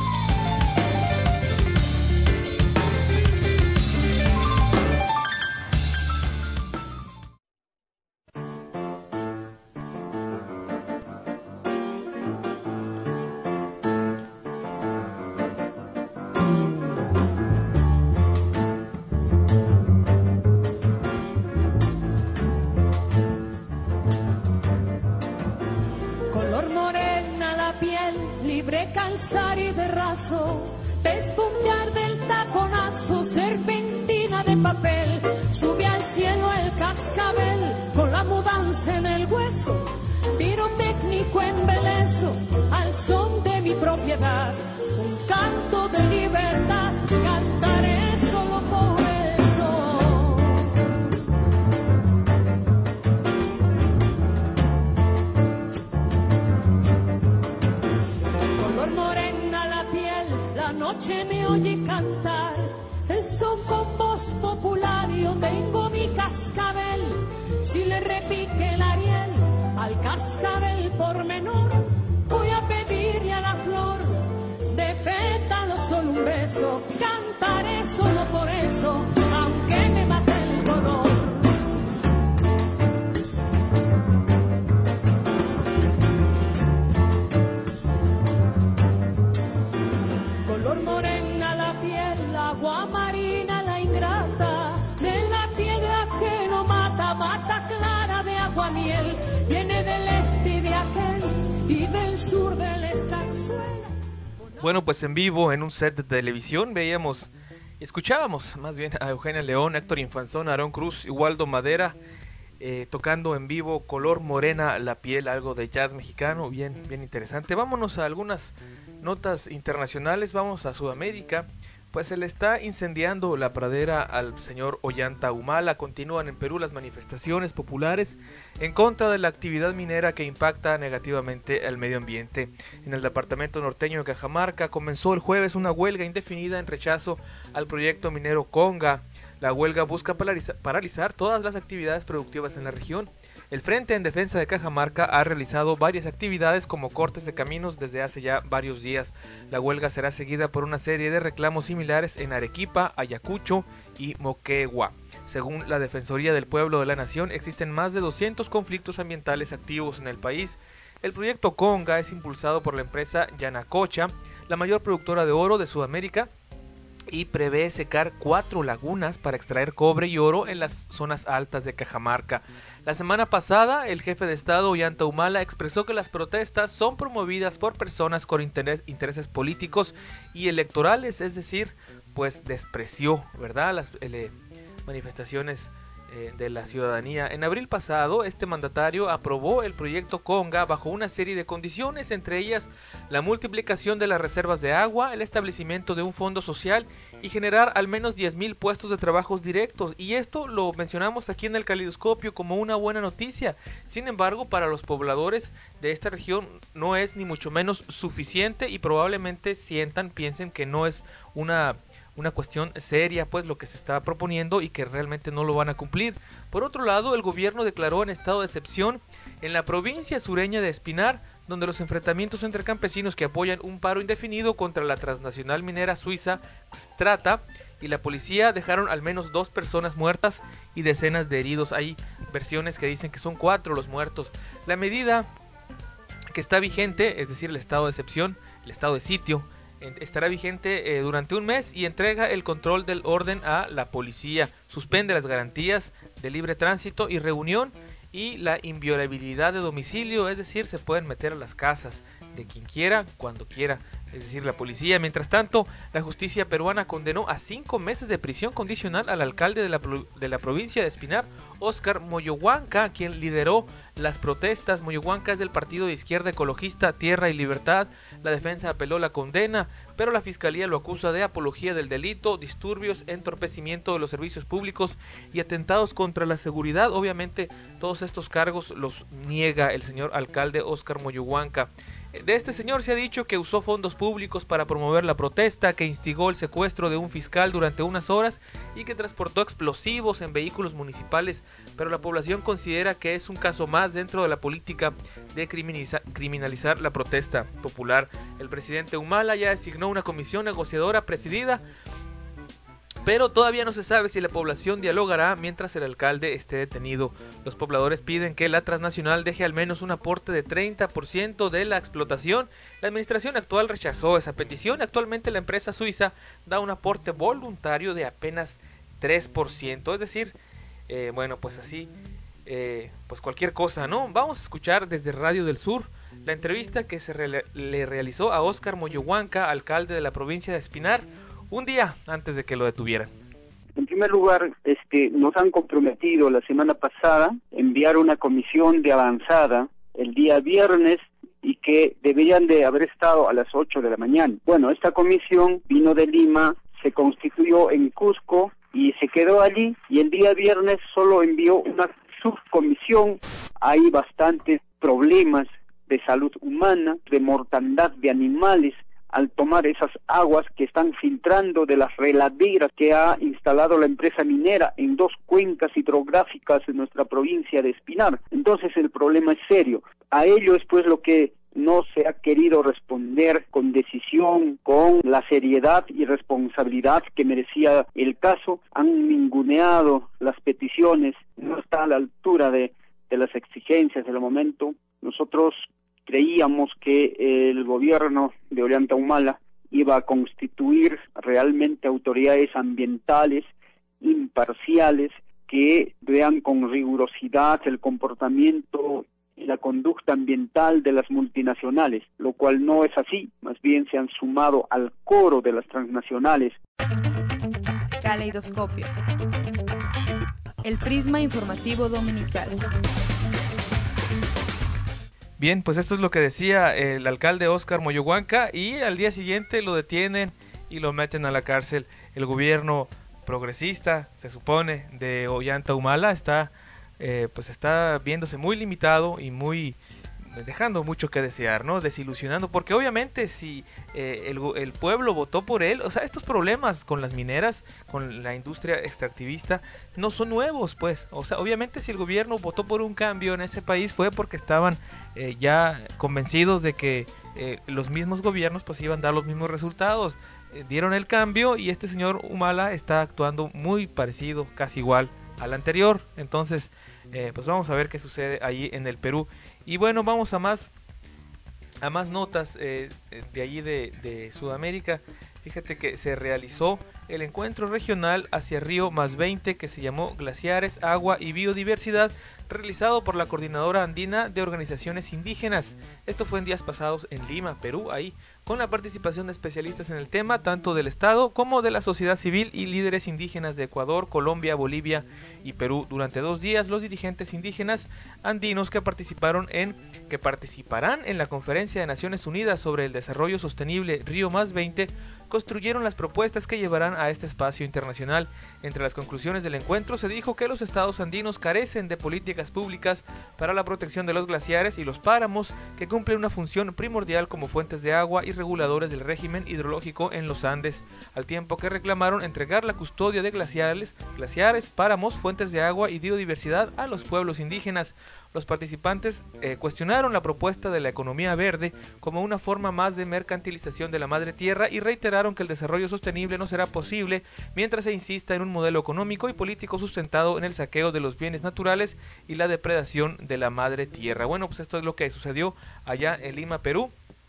Despuntar del taconazo, serpentina de papel, sube al cielo el cascabel, con la mudanza en el hueso, pirotécnico embeleso, al son de mi propiedad, un canto de libertad, cantaré solo por eso. Color morena la piel, la noche me oye cantar, el son con voz popular, yo tengo mi cascabel, si le repique el ariel al cascabel por menor, voy a pedirle a la flor de pétalos solo un beso, cantaré solo por eso, aunque me mate el dolor. Color morena la piel, agua marina la ingrata, de la piedra que no mata, mata clara de agua miel, viene del este y de aquel, y del sur del estanzuela. Bueno, pues en vivo, en un set de televisión, veíamos, escuchábamos más bien a Eugenia León, Héctor Infanzón, Aarón Cruz y Waldo Madera, eh, tocando en vivo Color morena la piel, algo de jazz mexicano, bien, bien interesante. Vámonos a algunas notas internacionales, vamos a Sudamérica. Pues se le está incendiando la pradera al señor Ollanta Humala. Continúan en Perú las manifestaciones populares en contra de la actividad minera que impacta negativamente al medio ambiente. En el departamento norteño de Cajamarca comenzó el jueves una huelga indefinida en rechazo al proyecto minero Conga. La huelga busca paralizar, paralizar todas las actividades productivas en la región. El Frente en Defensa de Cajamarca ha realizado varias actividades como cortes de caminos desde hace ya varios días. La huelga será seguida por una serie de reclamos similares en Arequipa, Ayacucho y Moquegua. Según la Defensoría del Pueblo de la Nación, existen más de doscientos conflictos ambientales activos en el país. El proyecto Conga es impulsado por la empresa Yanacocha, la mayor productora de oro de Sudamérica, y prevé secar cuatro lagunas para extraer cobre y oro en las zonas altas de Cajamarca. La semana pasada, el jefe de Estado, Ollanta Humala, expresó que las protestas son promovidas por personas con interés, intereses políticos y electorales, es decir, pues despreció, ¿verdad?, las eh, manifestaciones eh, de la ciudadanía. En abril pasado, este mandatario aprobó el proyecto Conga bajo una serie de condiciones, entre ellas la multiplicación de las reservas de agua, el establecimiento de un fondo social y generar al menos diez mil puestos de trabajos directos. Y esto lo mencionamos aquí en el Caleidoscopio como una buena noticia. Sin embargo, para los pobladores de esta región no es ni mucho menos suficiente y probablemente sientan, piensen que no es una... una cuestión seria, pues, lo que se está proponiendo y que realmente no lo van a cumplir. Por otro lado, el gobierno declaró en estado de excepción en la provincia sureña de Espinar, donde los enfrentamientos entre campesinos que apoyan un paro indefinido contra la transnacional minera suiza Xstrata y la policía dejaron al menos dos personas muertas y decenas de heridos. Hay versiones que dicen que son cuatro los muertos. La medida que está vigente, es decir, el estado de excepción, el estado de sitio, estará vigente eh, durante un mes y entrega el control del orden a la policía, suspende las garantías de libre tránsito y reunión y la inviolabilidad de domicilio, es decir, se pueden meter a las casas de quien quiera, cuando quiera, es decir, la policía. Mientras tanto, la justicia peruana condenó a cinco meses de prisión condicional al alcalde de la, de la provincia de Espinar, Óscar Moyohuanca, quien lideró las protestas. Moyohuanca es del partido de izquierda ecologista Tierra y Libertad. La defensa apeló la condena, pero la fiscalía lo acusa de apología del delito, disturbios, entorpecimiento de los servicios públicos y atentados contra la seguridad. Obviamente, todos estos cargos los niega el señor alcalde Óscar Moyohuanca. De este señor se ha dicho que usó fondos públicos para promover la protesta, que instigó el secuestro de un fiscal durante unas horas y que transportó explosivos en vehículos municipales, pero la población considera que es un caso más dentro de la política de criminalizar la protesta popular. El presidente Humala ya designó una comisión negociadora presidida, pero todavía no se sabe si la población dialogará mientras el alcalde esté detenido. Los pobladores piden que la transnacional deje al menos un aporte de treinta por ciento de la explotación. La administración actual rechazó esa petición. Actualmente la empresa suiza da un aporte voluntario de apenas tres por ciento. Es decir, eh, bueno, pues así, eh, pues cualquier cosa, ¿no? Vamos a escuchar desde Radio del Sur la entrevista que se re- le realizó a Óscar Moyohuanca, alcalde de la provincia de Espinar, un día antes de que lo detuvieran. En primer lugar, este, nos han comprometido la semana pasada enviar una comisión de avanzada el día viernes y que deberían de haber estado a las ocho de la mañana. Bueno, esta comisión vino de Lima, se constituyó en Cusco y se quedó allí, y el día viernes solo envió una subcomisión. Hay bastantes problemas de salud humana, de mortandad de animales, al tomar esas aguas que están filtrando de las reladeras que ha instalado la empresa minera en dos cuencas hidrográficas de nuestra provincia de Espinar. Entonces el problema es serio. A ello es pues lo que no se ha querido responder con decisión, con la seriedad y responsabilidad que merecía el caso. Han ninguneado las peticiones, no está a la altura de, de las exigencias del momento. Nosotros creíamos que el gobierno de Ollanta Humala iba a constituir realmente autoridades ambientales imparciales que vean con rigurosidad el comportamiento y la conducta ambiental de las multinacionales, lo cual no es así, más bien se han sumado al coro de las transnacionales. Caleidoscopio. El prisma informativo dominical. Bien, pues esto es lo que decía el alcalde Óscar Moyohuanca, y al día siguiente lo detienen y lo meten a la cárcel. El gobierno progresista, se supone, de Ollanta Humala está, eh, pues está viéndose muy limitado y muy dejando mucho que desear, ¿no? Desilusionando, porque obviamente si eh, el, el pueblo votó por él, o sea, estos problemas con las mineras, con la industria extractivista, no son nuevos, pues. O sea, obviamente si el gobierno votó por un cambio en ese país fue porque estaban eh, ya convencidos de que eh, los mismos gobiernos pues iban a dar los mismos resultados. Eh, dieron el cambio y este señor Humala está actuando muy parecido, casi igual al anterior. Entonces, eh, pues vamos a ver qué sucede allí en el Perú. Y bueno, vamos a más a más notas eh, de allí de, de Sudamérica. Fíjate que se realizó el encuentro regional hacia Río más veinte que se llamó Glaciares, Agua y Biodiversidad, realizado por la Coordinadora Andina de Organizaciones Indígenas. Esto fue en días pasados en Lima, Perú, ahí, con la participación de especialistas en el tema, tanto del Estado como de la sociedad civil y líderes indígenas de Ecuador, Colombia, Bolivia y Perú. Durante dos días, los dirigentes indígenas andinos que participaron en, que participarán en la Conferencia de Naciones Unidas sobre el Desarrollo Sostenible Río más veinte, construyeron las propuestas que llevarán a este espacio internacional. Entre las conclusiones del encuentro se dijo que los estados andinos carecen de políticas públicas para la protección de los glaciares y los páramos, que cumplen una función primordial como fuentes de agua y reguladores del régimen hidrológico en los Andes, al tiempo que reclamaron entregar la custodia de glaciares, glaciares, páramos, fuentes de agua y biodiversidad a los pueblos indígenas. Los participantes eh, cuestionaron la propuesta de la economía verde como una forma más de mercantilización de la madre tierra y reiteraron que el desarrollo sostenible no será posible mientras se insista en un modelo económico y político sustentado en el saqueo de los bienes naturales y la depredación de la madre tierra. Bueno, pues esto es lo que sucedió allá en Lima, Perú.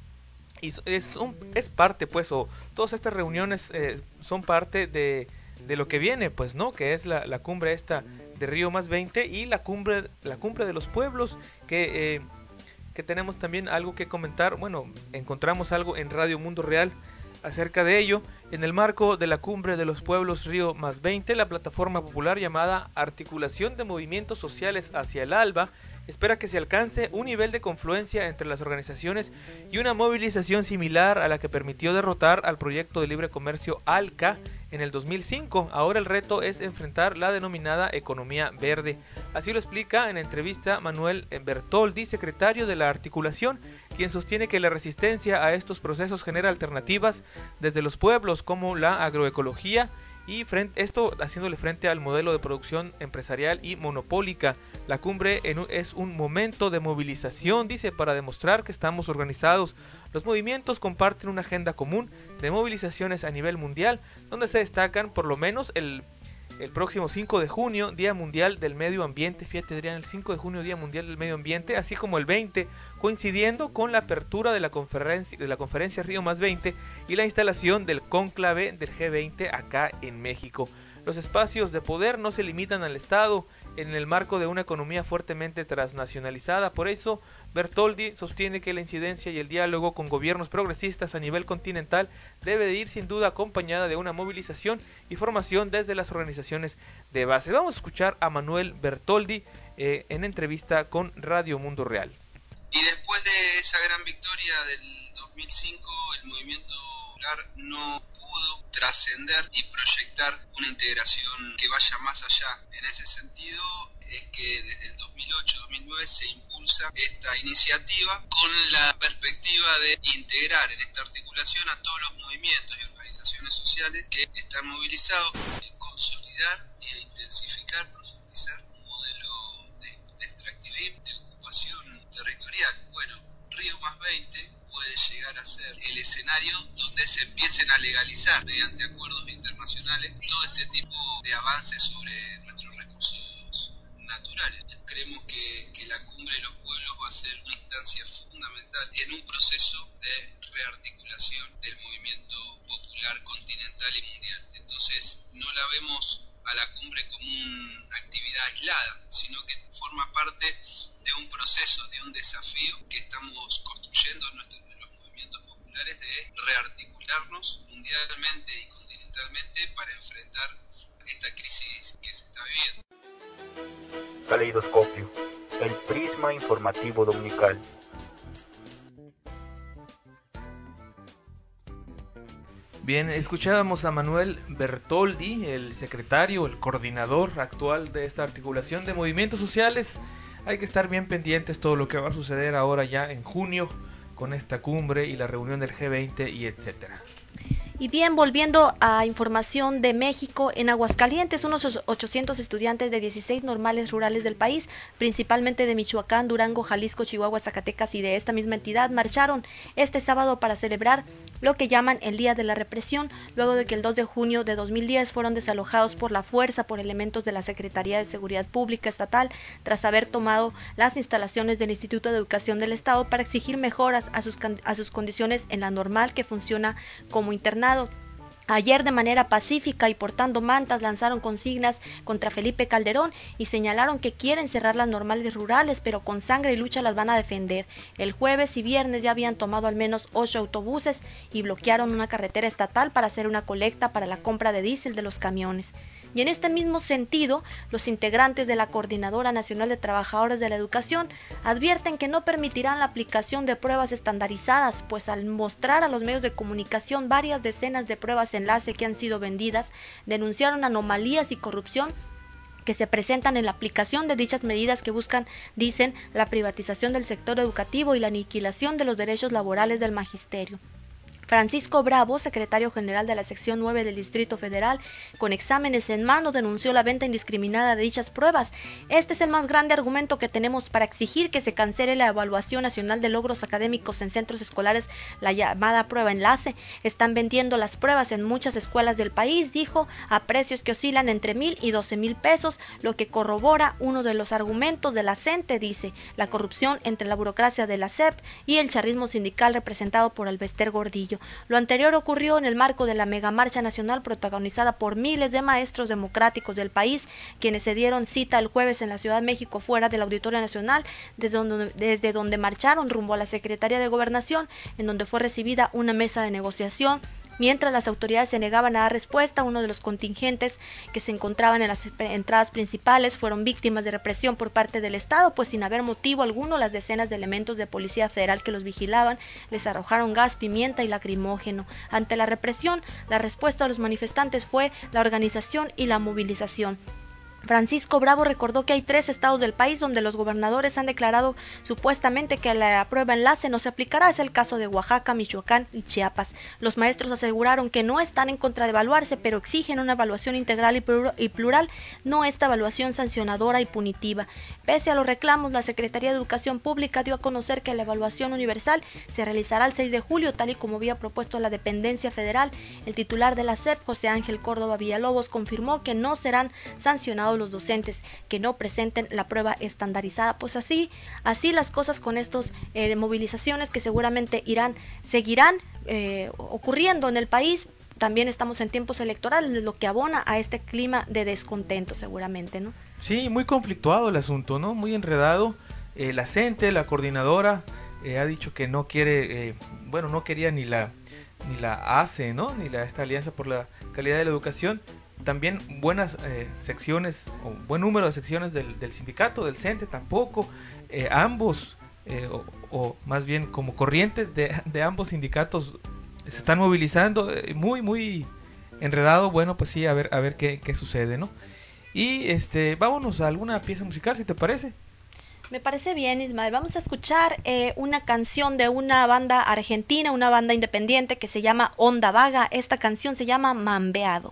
Y es, un, es parte, pues, o todas estas reuniones eh, son parte de, de lo que viene, pues, ¿no? Que es la, la cumbre esta de Río más veinte y la cumbre, la cumbre de los pueblos, que, eh, que tenemos también algo que comentar. Bueno, encontramos algo en Radio Mundo Real acerca de ello. En el marco de la cumbre de los pueblos Río más veinte, la plataforma popular llamada Articulación de Movimientos Sociales hacia el ALBA espera que se alcance un nivel de confluencia entre las organizaciones y una movilización similar a la que permitió derrotar al proyecto de libre comercio ALCA en el dos mil cinco. Ahora el reto es enfrentar la denominada economía verde. Así lo explica en entrevista Manuel Bertoldi, secretario de la articulación, quien sostiene que la resistencia a estos procesos genera alternativas desde los pueblos como la agroecología, y frente, esto haciéndole frente al modelo de producción empresarial y monopólica. La cumbre en un, es un momento de movilización, dice, para demostrar que estamos organizados. Los movimientos comparten una agenda común de movilizaciones a nivel mundial, donde se destacan por lo menos el, el próximo cinco de junio, Día Mundial del Medio Ambiente. Fíjate, Adrián, el cinco de junio, Día Mundial del Medio Ambiente, así como el veinte, coincidiendo con la apertura de la conferencia, de la conferencia Río más veinte y la instalación del cónclave del G veinte acá en México. Los espacios de poder no se limitan al Estado en el marco de una economía fuertemente transnacionalizada. Por eso, Bertoldi sostiene que la incidencia y el diálogo con gobiernos progresistas a nivel continental debe de ir sin duda acompañada de una movilización y formación desde las organizaciones de base. Vamos a escuchar a Manuel Bertoldi eh, en entrevista con Radio Mundo Real. Y después de esa gran victoria del dos mil cinco, el movimiento popular no pudo trascender y proyectar una integración que vaya más allá. En ese sentido es que desde el dos mil ocho dos mil nueve se impulsa esta iniciativa con la perspectiva de integrar en esta articulación a todos los movimientos y organizaciones sociales que están movilizados, consolidar e intensificar, profundizar un modelo de, de extractivismo, de ocupación territorial. Bueno, Río más veinte puede llegar a ser el escenario donde se empiecen a legalizar mediante acuerdos internacionales todo este tipo de avances sobre nuestros recursos naturales. Creemos que, que la cumbre de los pueblos va a ser una instancia fundamental en un proceso de rearticulación del movimiento popular continental y mundial. Entonces no la vemos a la cumbre como una actividad aislada, sino que forma parte de un proceso, de un desafío que estamos construyendo en nuestros de rearticularnos mundialmente y continentalmente para enfrentar esta crisis que se está viviendo. Caleidoscopio, el prisma informativo dominical. Bien, escuchábamos a Manuel Bertoldi, el secretario, el coordinador actual de esta articulación de movimientos sociales. Hay que estar bien pendientes todo lo que va a suceder ahora ya en junio con esta cumbre y la reunión del G veinte y etcétera. Y bien, volviendo a información de México, en Aguascalientes, unos ochocientos estudiantes de dieciséis normales rurales del país, principalmente de Michoacán, Durango, Jalisco, Chihuahua, Zacatecas y de esta misma entidad, marcharon este sábado para celebrar lo que llaman el Día de la Represión, luego de que el dos de junio de dos mil diez fueron desalojados por la fuerza por elementos de la Secretaría de Seguridad Pública Estatal, tras haber tomado las instalaciones del Instituto de Educación del Estado para exigir mejoras a sus, a sus condiciones en la normal que funciona como internado. Ayer, de manera pacífica y portando mantas, lanzaron consignas contra Felipe Calderón y señalaron que quieren cerrar las normales rurales, pero con sangre y lucha las van a defender. El jueves y viernes ya habían tomado al menos ocho autobuses y bloquearon una carretera estatal para hacer una colecta para la compra de diésel de los camiones. Y en este mismo sentido, los integrantes de la Coordinadora Nacional de Trabajadores de la Educación advierten que no permitirán la aplicación de pruebas estandarizadas, pues al mostrar a los medios de comunicación varias decenas de pruebas enlace que han sido vendidas, denunciaron anomalías y corrupción que se presentan en la aplicación de dichas medidas que buscan, dicen, la privatización del sector educativo y la aniquilación de los derechos laborales del magisterio. Francisco Bravo, secretario general de la sección nueve del Distrito Federal, con exámenes en mano, denunció la venta indiscriminada de dichas pruebas. Este es el más grande argumento que tenemos para exigir que se cancele la evaluación nacional de logros académicos en centros escolares, la llamada prueba enlace. Están vendiendo las pruebas en muchas escuelas del país, dijo, a precios que oscilan entre mil y doce mil pesos, lo que corrobora uno de los argumentos de la CENTE, dice, la corrupción entre la burocracia de la S E P y el charrismo sindical representado por Albester Gordillo. Lo anterior ocurrió en el marco de la megamarcha nacional protagonizada por miles de maestros democráticos del país, quienes se dieron cita el jueves en la Ciudad de México fuera del Auditorio Nacional, desde donde, desde donde marcharon rumbo a la Secretaría de Gobernación, en donde fue recibida una mesa de negociación. Mientras las autoridades se negaban a dar respuesta, uno de los contingentes que se encontraban en las entradas principales fueron víctimas de represión por parte del Estado, pues sin haber motivo alguno, las decenas de elementos de Policía Federal que los vigilaban les arrojaron gas, pimienta y lacrimógeno. Ante la represión, la respuesta de los manifestantes fue la organización y la movilización. Francisco Bravo recordó que hay tres estados del país donde los gobernadores han declarado supuestamente que la prueba enlace no se aplicará. Es el caso de Oaxaca, Michoacán y Chiapas. Los maestros aseguraron que no están en contra de evaluarse, pero exigen una evaluación integral y plural, no esta evaluación sancionadora y punitiva. Pese a los reclamos, la Secretaría de Educación Pública dio a conocer que la evaluación universal se realizará el seis de julio, tal y como había propuesto la dependencia federal. El titular de la S E P, José Ángel Córdoba Villalobos, confirmó que no serán sancionados los docentes que no presenten la prueba estandarizada. Pues así, así las cosas con estos eh, movilizaciones que seguramente irán, seguirán eh, ocurriendo en el país. También estamos en tiempos electorales, lo que abona a este clima de descontento seguramente, ¿no? Sí, muy conflictuado el asunto, ¿no? Muy enredado. Eh, la CENTE, la coordinadora, eh, ha dicho que no quiere, eh, bueno, no quería ni la ni la A C E, ¿no? Ni la esta Alianza por la Calidad de la Educación. También buenas eh, secciones, o buen número de secciones del, del sindicato, del CENTE tampoco, eh, ambos, eh, o, o más bien como corrientes de, de ambos sindicatos se están movilizando, eh, muy, muy enredado. Bueno, pues sí, a ver, a ver qué, qué sucede, ¿no? Y este, vámonos a alguna pieza musical, si te parece. Me parece bien, Ismael. Vamos a escuchar eh, una canción de una banda argentina, una banda independiente que se llama Onda Vaga. Esta canción se llama Mambeado.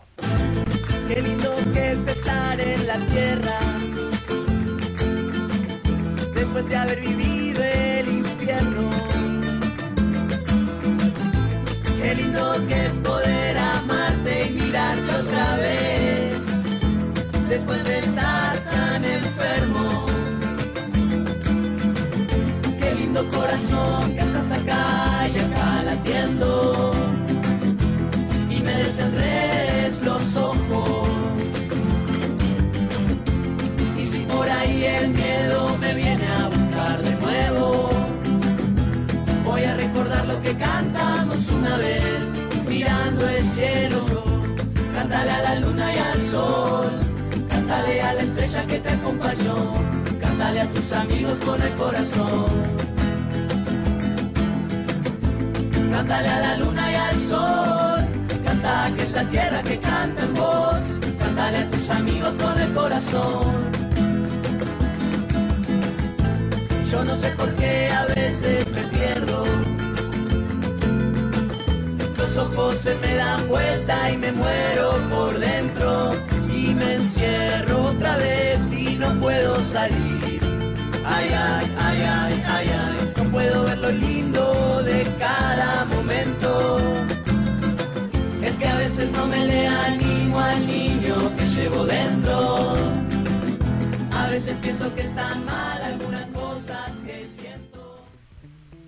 Qué lindo que es estar en la tierra después de haber vivido el infierno. Qué lindo que es poder amarte y mirarte otra vez después de estar tan enfermo. Qué lindo corazón que estás acá y acá latiendo y me desenredes los ojos. Y si por ahí el miedo me viene a buscar de nuevo, voy a recordar lo que cantamos una vez mirando el cielo. Cántale a la luna y al sol, cántale a la estrella que te acompañó, cántale a tus amigos con el corazón. Cántale a la luna y al sol, canta que es la tierra que canta en vos, cántale a tus amigos con el corazón. Yo no sé por qué a veces me pierdo, los ojos se me dan vuelta y me muero por dentro y me encierro otra vez y no puedo salir. Ay, ay, ay, ay, ay, ay, no puedo ver lo lindo de cada momento. Es que a veces no me le animo al niño que llevo dentro. A veces pienso que están mal algunas cosas que siento.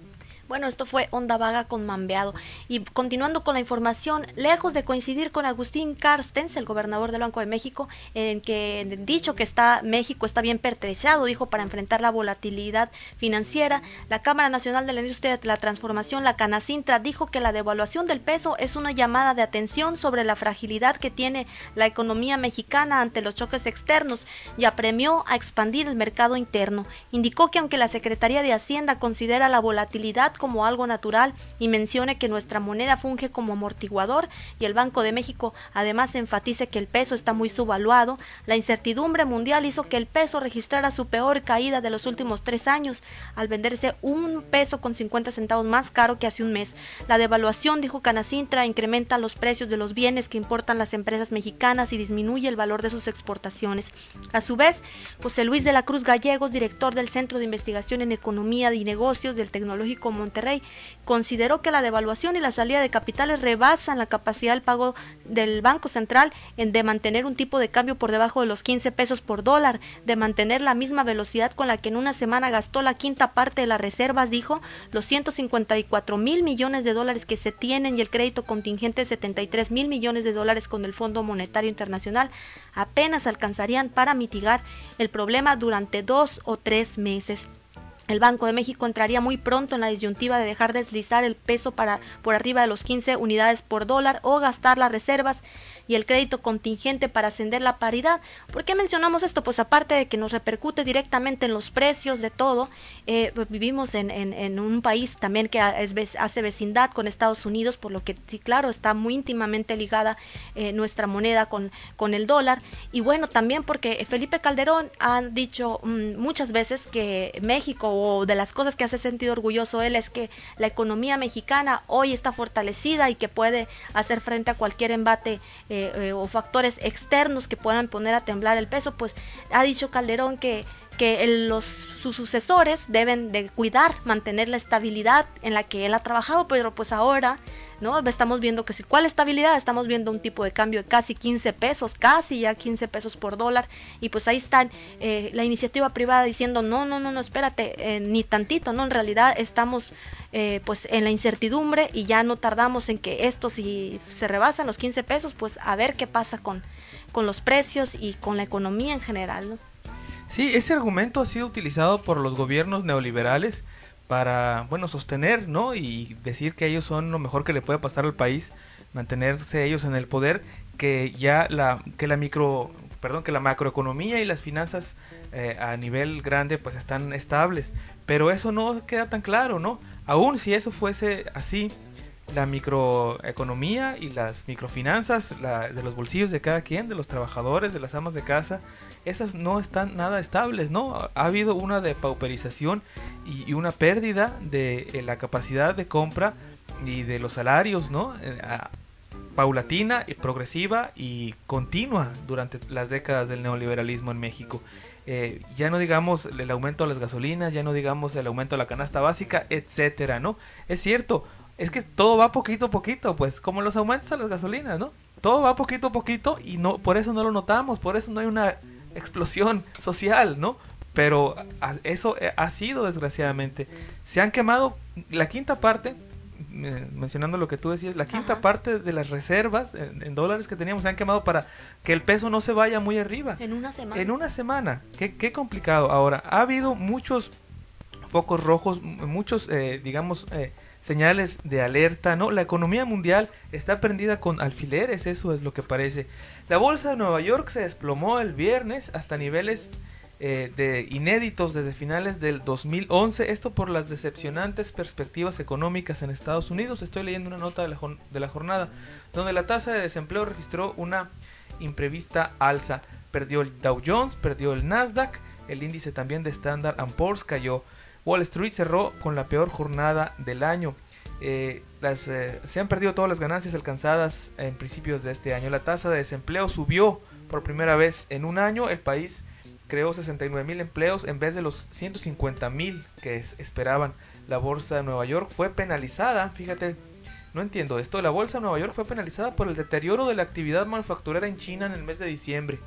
Bueno, esto fue Onda Vaga con Mambeado. Y continuando con la información, lejos de coincidir con Agustín Carstens, el gobernador del Banco de México, en que dicho que está México está bien pertrechado, dijo, para enfrentar la volatilidad financiera, la Cámara Nacional de la Industria de la Transformación, la Canacintra, dijo que la devaluación del peso es una llamada de atención sobre la fragilidad que tiene la economía mexicana ante los choques externos y apremió a expandir el mercado interno. Indicó que aunque la Secretaría de Hacienda considera la volatilidad como algo natural y mencione que nuestra moneda funge como amortiguador y el Banco de México además enfatice que el peso está muy subvaluado, la incertidumbre mundial hizo que el peso registrara su peor caída de los últimos tres años, al venderse un peso con cincuenta centavos más caro que hace un mes. La devaluación, dijo Canacintra, incrementa los precios de los bienes que importan las empresas mexicanas y disminuye el valor de sus exportaciones. A su vez, José Luis de la Cruz Gallegos, director del Centro de Investigación en Economía y Negocios del Tecnológico Monterrey, consideró que la devaluación y la salida de capitales rebasan la capacidad del pago del Banco Central en de mantener un tipo de cambio por debajo de los quince pesos por dólar, de mantener la misma velocidad con la que en una semana gastó la quinta parte de las reservas, dijo, los ciento cincuenta y cuatro mil millones de dólares que se tienen y el crédito contingente de setenta y tres mil millones de dólares con el Fondo Monetario Internacional apenas alcanzarían para mitigar el problema durante dos o tres meses. El Banco de México entraría muy pronto en la disyuntiva de dejar deslizar el peso para por arriba de los quince unidades por dólar o gastar las reservas y el crédito contingente para ascender la paridad. ¿Por qué mencionamos esto? Pues aparte de que nos repercute directamente en los precios de todo, eh, vivimos en, en, en un país también que es, hace vecindad con Estados Unidos, por lo que sí, claro, está muy íntimamente ligada eh, nuestra moneda con, con el dólar. Y bueno, también porque Felipe Calderón ha dicho mmm, muchas veces que México, o de las cosas que hace sentido orgulloso él, es que la economía mexicana hoy está fortalecida y que puede hacer frente a cualquier embate eh, eh, o factores externos que puedan poner a temblar el peso. Pues ha dicho Calderón que que el, los sus sucesores deben de cuidar, mantener la estabilidad en la que él ha trabajado, pero pues ahora, ¿no? Estamos viendo que si, ¿cuál estabilidad? Estamos viendo un tipo de cambio de casi quince pesos, casi ya quince pesos por dólar, y pues ahí están eh, la iniciativa privada diciendo, no, no, no, no, espérate, eh, ni tantito, ¿no? En realidad estamos eh, pues en la incertidumbre y ya no tardamos en que esto, si se rebasan los quince pesos, pues a ver qué pasa con, con los precios y con la economía en general, ¿no? Sí, ese argumento ha sido utilizado por los gobiernos neoliberales para, bueno, sostener, ¿no? Y decir que ellos son lo mejor que le puede pasar al país, mantenerse ellos en el poder, que ya la que la micro, perdón, que la macroeconomía y las finanzas eh, a nivel grande pues están estables, pero eso no queda tan claro, ¿no? Aún si eso fuese así, la microeconomía y las microfinanzas la, de los bolsillos de cada quien, de los trabajadores, de las amas de casa, esas no están nada estables, ¿no? Ha habido una depauperización y, y una pérdida de eh, la capacidad de compra y de los salarios, ¿no? Eh, a, paulatina, y progresiva y continua durante las décadas del neoliberalismo en México. Eh, ya no digamos el aumento de las gasolinas, ya no digamos el aumento de la canasta básica, etcétera, ¿no? Es cierto, es que todo va poquito a poquito, pues como los aumentos a las gasolinas, ¿no? Todo va poquito a poquito y no, por eso no lo notamos, por eso no hay una explosión social, ¿no? Pero a, eso ha sido, desgraciadamente. Se han quemado la quinta parte, eh, mencionando lo que tú decías, la quinta Ajá. parte de las reservas en, en dólares que teníamos se han quemado para que el peso no se vaya muy arriba. En una semana. En una semana. Qué, qué complicado. Ahora, ha habido muchos focos rojos, muchos, eh, digamos, eh, señales de alerta, ¿no? La economía mundial está prendida con alfileres, eso es lo que parece. La bolsa de Nueva York se desplomó el viernes hasta niveles eh, de inéditos desde finales del dos mil once, esto por las decepcionantes perspectivas económicas en Estados Unidos. Estoy leyendo una nota de la, de la jornada, donde la tasa de desempleo registró una imprevista alza. Perdió el Dow Jones, perdió el Nasdaq, el índice también de Standard and Poor's cayó. Wall Street cerró con la peor jornada del año. Eh, las, eh, se han perdido todas las ganancias alcanzadas en principios de este año. La tasa de desempleo subió por primera vez en un año. El país creó sesenta y nueve mil empleos en vez de los ciento cincuenta mil que es, esperaban. La bolsa de Nueva York fue penalizada, fíjate, no entiendo esto, la bolsa de Nueva York fue penalizada por el deterioro de la actividad manufacturera en China en el mes de diciembre.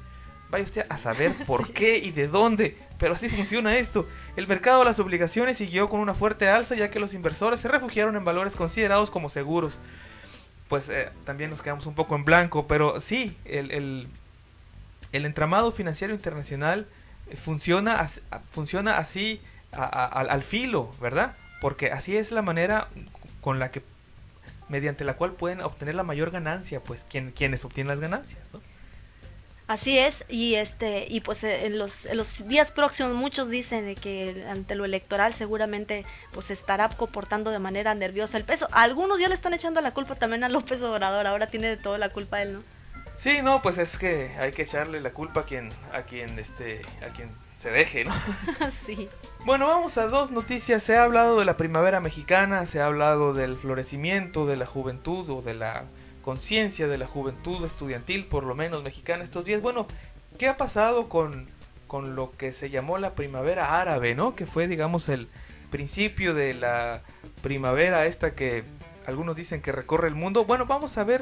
Vaya usted a saber por sí. qué y de dónde, pero así funciona esto. El mercado de las obligaciones siguió con una fuerte alza, ya que los inversores se refugiaron en valores considerados como seguros. Pues eh, también nos quedamos un poco en blanco, pero sí, el, el, el entramado financiero internacional funciona, as, funciona así a, a, al, al filo, ¿verdad? Porque así es la manera con la que, mediante la cual pueden obtener la mayor ganancia, pues quien, quienes obtienen las ganancias, ¿no? Así es, y este y pues en los, en los días próximos muchos dicen de que ante lo electoral seguramente pues estará comportando de manera nerviosa el peso. Algunos ya le están echando la culpa también a López Obrador, ahora tiene de todo la culpa él, ¿no? Sí, no, pues es que hay que echarle la culpa a quien a quien este a quien se deje, ¿no? Sí. Bueno, vamos a dos noticias. Se ha hablado de la primavera mexicana, se ha hablado del florecimiento de la juventud o de la conciencia de la juventud estudiantil, por lo menos mexicana, estos días. Bueno, ¿qué ha pasado con, con lo que se llamó la primavera árabe, ¿no? Que fue, digamos, el principio de la primavera esta que algunos dicen que recorre el mundo. Bueno, vamos a ver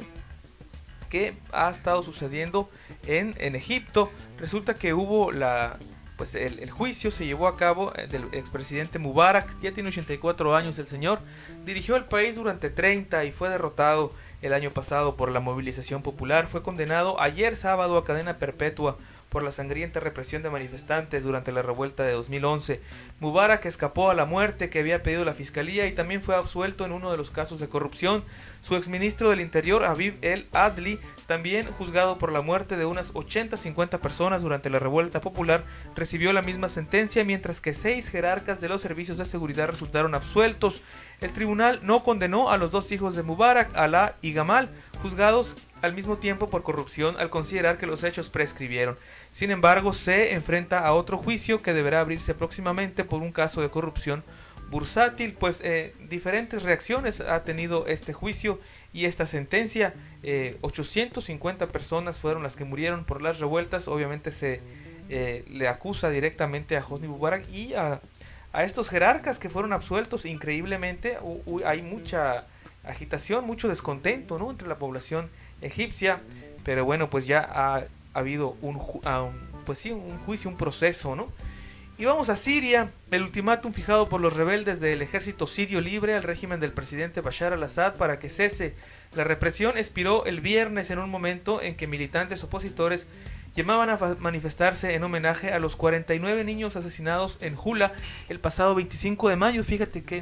qué ha estado sucediendo en, en Egipto. Resulta que hubo la... Pues el, el juicio se llevó a cabo del expresidente Mubarak. Ya tiene ochenta y cuatro años el señor. Dirigió el país durante treinta y fue derrotado el año pasado por la movilización popular. Fue condenado ayer sábado a cadena perpetua por la sangrienta represión de manifestantes durante la revuelta de dos mil once. Mubarak escapó a la muerte que había pedido la fiscalía y también fue absuelto en uno de los casos de corrupción. Su exministro del Interior, Habib El Adli, también juzgado por la muerte de unas ochenta a cincuenta personas durante la revuelta popular, recibió la misma sentencia, mientras que seis jerarcas de los servicios de seguridad resultaron absueltos. El tribunal no condenó a los dos hijos de Mubarak, Alaa y Gamal, juzgados al mismo tiempo por corrupción, al considerar que los hechos prescribieron. Sin embargo, se enfrenta a otro juicio que deberá abrirse próximamente por un caso de corrupción bursátil. Pues eh, diferentes reacciones ha tenido este juicio y esta sentencia. eh, ochocientas cincuenta personas fueron las que murieron por las revueltas. Obviamente se eh, le acusa directamente a Hosni Mubarak y a, a estos jerarcas que fueron absueltos. Increíblemente u, u, hay mucha agitación, mucho descontento, ¿no?, entre la población egipcia, pero bueno, pues ya ha, ha habido un, un, pues sí, un juicio, un proceso, ¿no? Y vamos a Siria. El ultimátum fijado por los rebeldes del ejército sirio libre al régimen del presidente Bashar al-Assad para que cese la represión expiró el viernes, en un momento en que militantes opositores llamaban a manifestarse en homenaje a los cuarenta y nueve niños asesinados en Hula el pasado veinticinco de mayo. Fíjate qué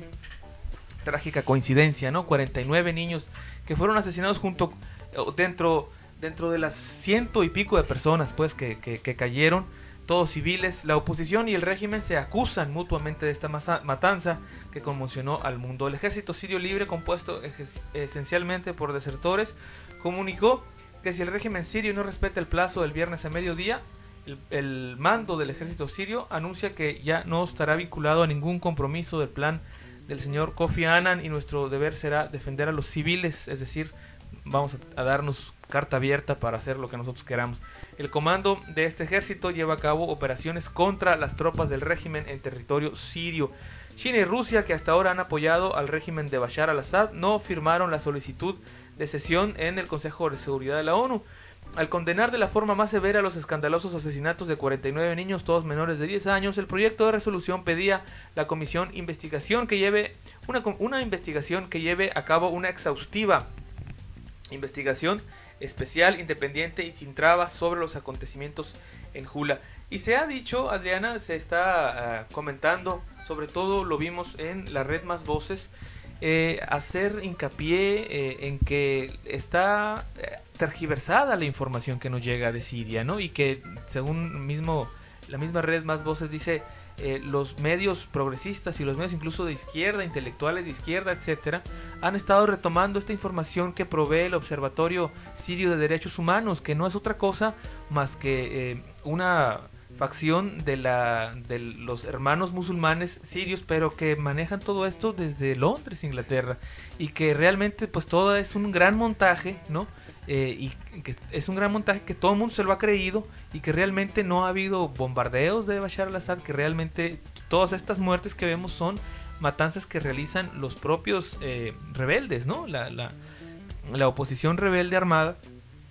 trágica coincidencia, ¿no? cuarenta y nueve niños que fueron asesinados junto dentro dentro de las ciento y pico de personas pues que, que, que cayeron, todos civiles. La oposición y el régimen se acusan mutuamente de esta masa, matanza que conmocionó al mundo. El ejército sirio libre, compuesto esencialmente por desertores, comunicó que si el régimen sirio no respeta el plazo del viernes a mediodía, el, el mando del ejército sirio anuncia que ya no estará vinculado a ningún compromiso del plan del señor Kofi Annan, y nuestro deber será defender a los civiles, es decir, vamos a, a darnos carta abierta para hacer lo que nosotros queramos. El comando de este ejército lleva a cabo operaciones contra las tropas del régimen en territorio sirio. China y Rusia, que hasta ahora han apoyado al régimen de Bashar al-Assad, no firmaron la solicitud de cesión en el Consejo de Seguridad de la ONU. Al condenar de la forma más severa los escandalosos asesinatos de cuarenta y nueve niños, todos menores de diez años, el proyecto de resolución pedía la comisión investigación que lleve una, una investigación que lleve a cabo una exhaustiva investigación especial, independiente y sin trabas sobre los acontecimientos en Hula. Y se ha dicho, Adriana, se está uh, comentando, sobre todo lo vimos en la red Más Voces, eh, hacer hincapié eh, en que está eh, tergiversada la información que nos llega de Siria, ¿no? Y que según mismo la misma red Más Voces dice, eh, los medios progresistas y los medios incluso de izquierda, intelectuales de izquierda, etcétera, han estado retomando esta información que provee el Observatorio Sirio de Derechos Humanos, que no es otra cosa más que eh, una facción de la de los hermanos musulmanes sirios, pero que manejan todo esto desde Londres, Inglaterra, y que realmente pues todo es un gran montaje, ¿no? Eh, y que es un gran montaje que todo el mundo se lo ha creído, y que realmente no ha habido bombardeos de Bashar al-Assad, que realmente todas estas muertes que vemos son matanzas que realizan los propios eh, rebeldes, ¿no? La, la, la oposición rebelde armada,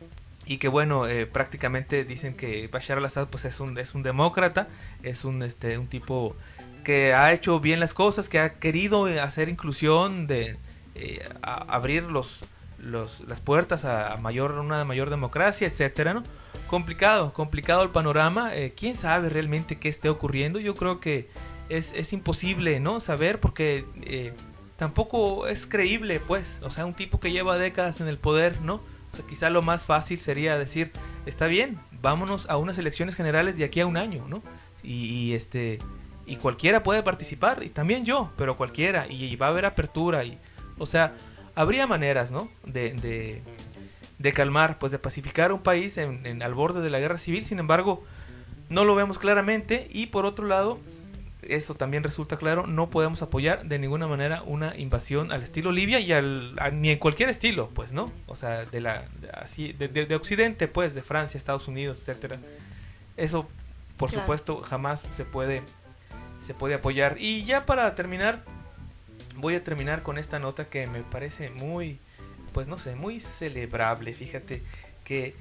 y que bueno, eh, prácticamente dicen que Bashar al-Assad pues es un es un demócrata, es un este un tipo que ha hecho bien las cosas, que ha querido hacer inclusión, de eh, a, abrir los, los las puertas a, a mayor una mayor democracia, etcétera, ¿no? Complicado, complicado el panorama. Eh, quién sabe realmente qué esté ocurriendo. Yo creo que es es imposible, ¿no? Saber, porque eh, tampoco es creíble, pues, o sea, un tipo que lleva décadas en el poder, ¿no? O sea, quizá lo más fácil sería decir, está bien, vámonos a unas elecciones generales de aquí a un año, ¿no? Y, y este y cualquiera puede participar, y también yo, pero cualquiera, y, y va a haber apertura, y, o sea, habría maneras, ¿no? De, de, de calmar, pues de pacificar un país en, en, al borde de la guerra civil. Sin embargo, no lo vemos claramente, y por otro lado, eso también resulta claro, no podemos apoyar de ninguna manera una invasión al estilo Libia, y al, a, ni en cualquier estilo, pues, ¿no? O sea, de la de, así de, de, de Occidente, pues, de Francia, Estados Unidos, etcétera. Eso, por claro. supuesto, jamás se puede se puede apoyar. Y ya para terminar, voy a terminar con esta nota que me parece muy, pues no sé, muy celebrable. Fíjate que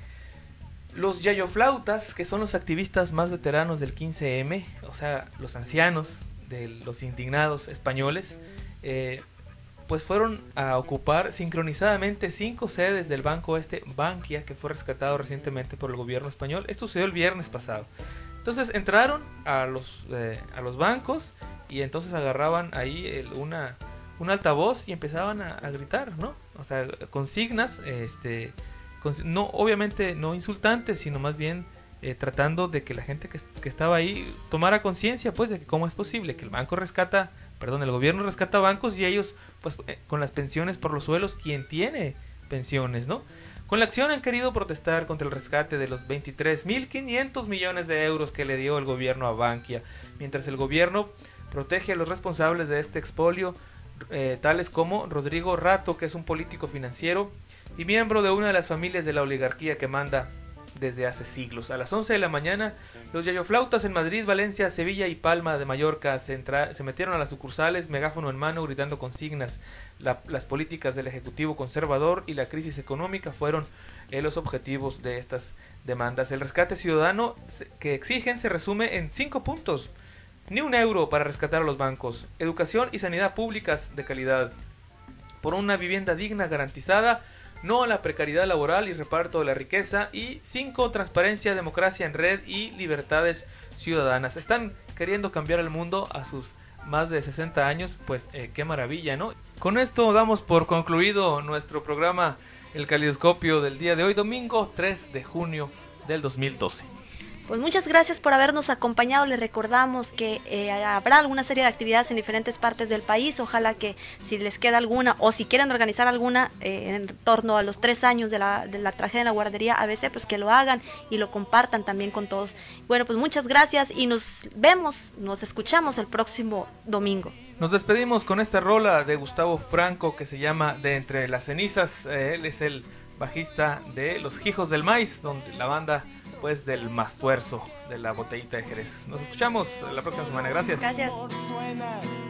los yayoflautas, que son los activistas más veteranos del quince eme, o sea, los ancianos de los indignados españoles, eh, pues fueron a ocupar sincronizadamente cinco sedes del banco este Bankia, que fue rescatado recientemente por el gobierno español. Esto sucedió el viernes pasado. Entonces entraron a los eh, a los bancos, y entonces agarraban ahí el, una un altavoz y empezaban a, a gritar, ¿no? O sea, consignas, este, cons no, obviamente no insultantes, sino más bien eh, tratando de que la gente que, que estaba ahí tomara conciencia, pues, de que cómo es posible que el banco rescata, perdón, el gobierno rescata bancos, y ellos, pues, eh, con las pensiones por los suelos, ¿quién tiene pensiones, no? Con la acción han querido protestar contra el rescate de los veintitrés mil quinientos millones de euros que le dio el gobierno a Bankia, mientras el gobierno protege a los responsables de este expolio, eh, tales como Rodrigo Rato, que es un político financiero y miembro de una de las familias de la oligarquía que manda desde hace siglos. A las once de la mañana, los yayoflautas en Madrid, Valencia, Sevilla y Palma de Mallorca se, entra se metieron a las sucursales, megáfono en mano, gritando consignas. La, las políticas del Ejecutivo conservador y la crisis económica fueron eh, los objetivos de estas demandas. El rescate ciudadano que exigen se resume en cinco puntos. Ni un euro para rescatar a los bancos. Educación y sanidad públicas de calidad. Por una vivienda digna garantizada. No a la precariedad laboral y reparto de la riqueza. Y cinco, transparencia, democracia en red y libertades ciudadanas. Están queriendo cambiar el mundo a sus más de sesenta años, pues eh, qué maravilla, ¿no? Con esto damos por concluido nuestro programa El Calidoscopio del día de hoy, domingo tres de junio del dos mil doce. Pues muchas gracias por habernos acompañado. Les recordamos que eh, habrá alguna serie de actividades en diferentes partes del país. Ojalá que si les queda alguna, o si quieren organizar alguna eh, en torno a los tres años de la, de la tragedia en la guardería A B C, pues que lo hagan y lo compartan también con todos. Bueno, pues muchas gracias y nos vemos, nos escuchamos el próximo domingo. Nos despedimos con esta rola de Gustavo Franco que se llama De Entre las Cenizas. Eh, él es el bajista de Los Hijos del Maíz, donde la banda, pues, del Mastuerzo, de la Botellita de Jerez. Nos escuchamos la próxima semana. Gracias. Gracias.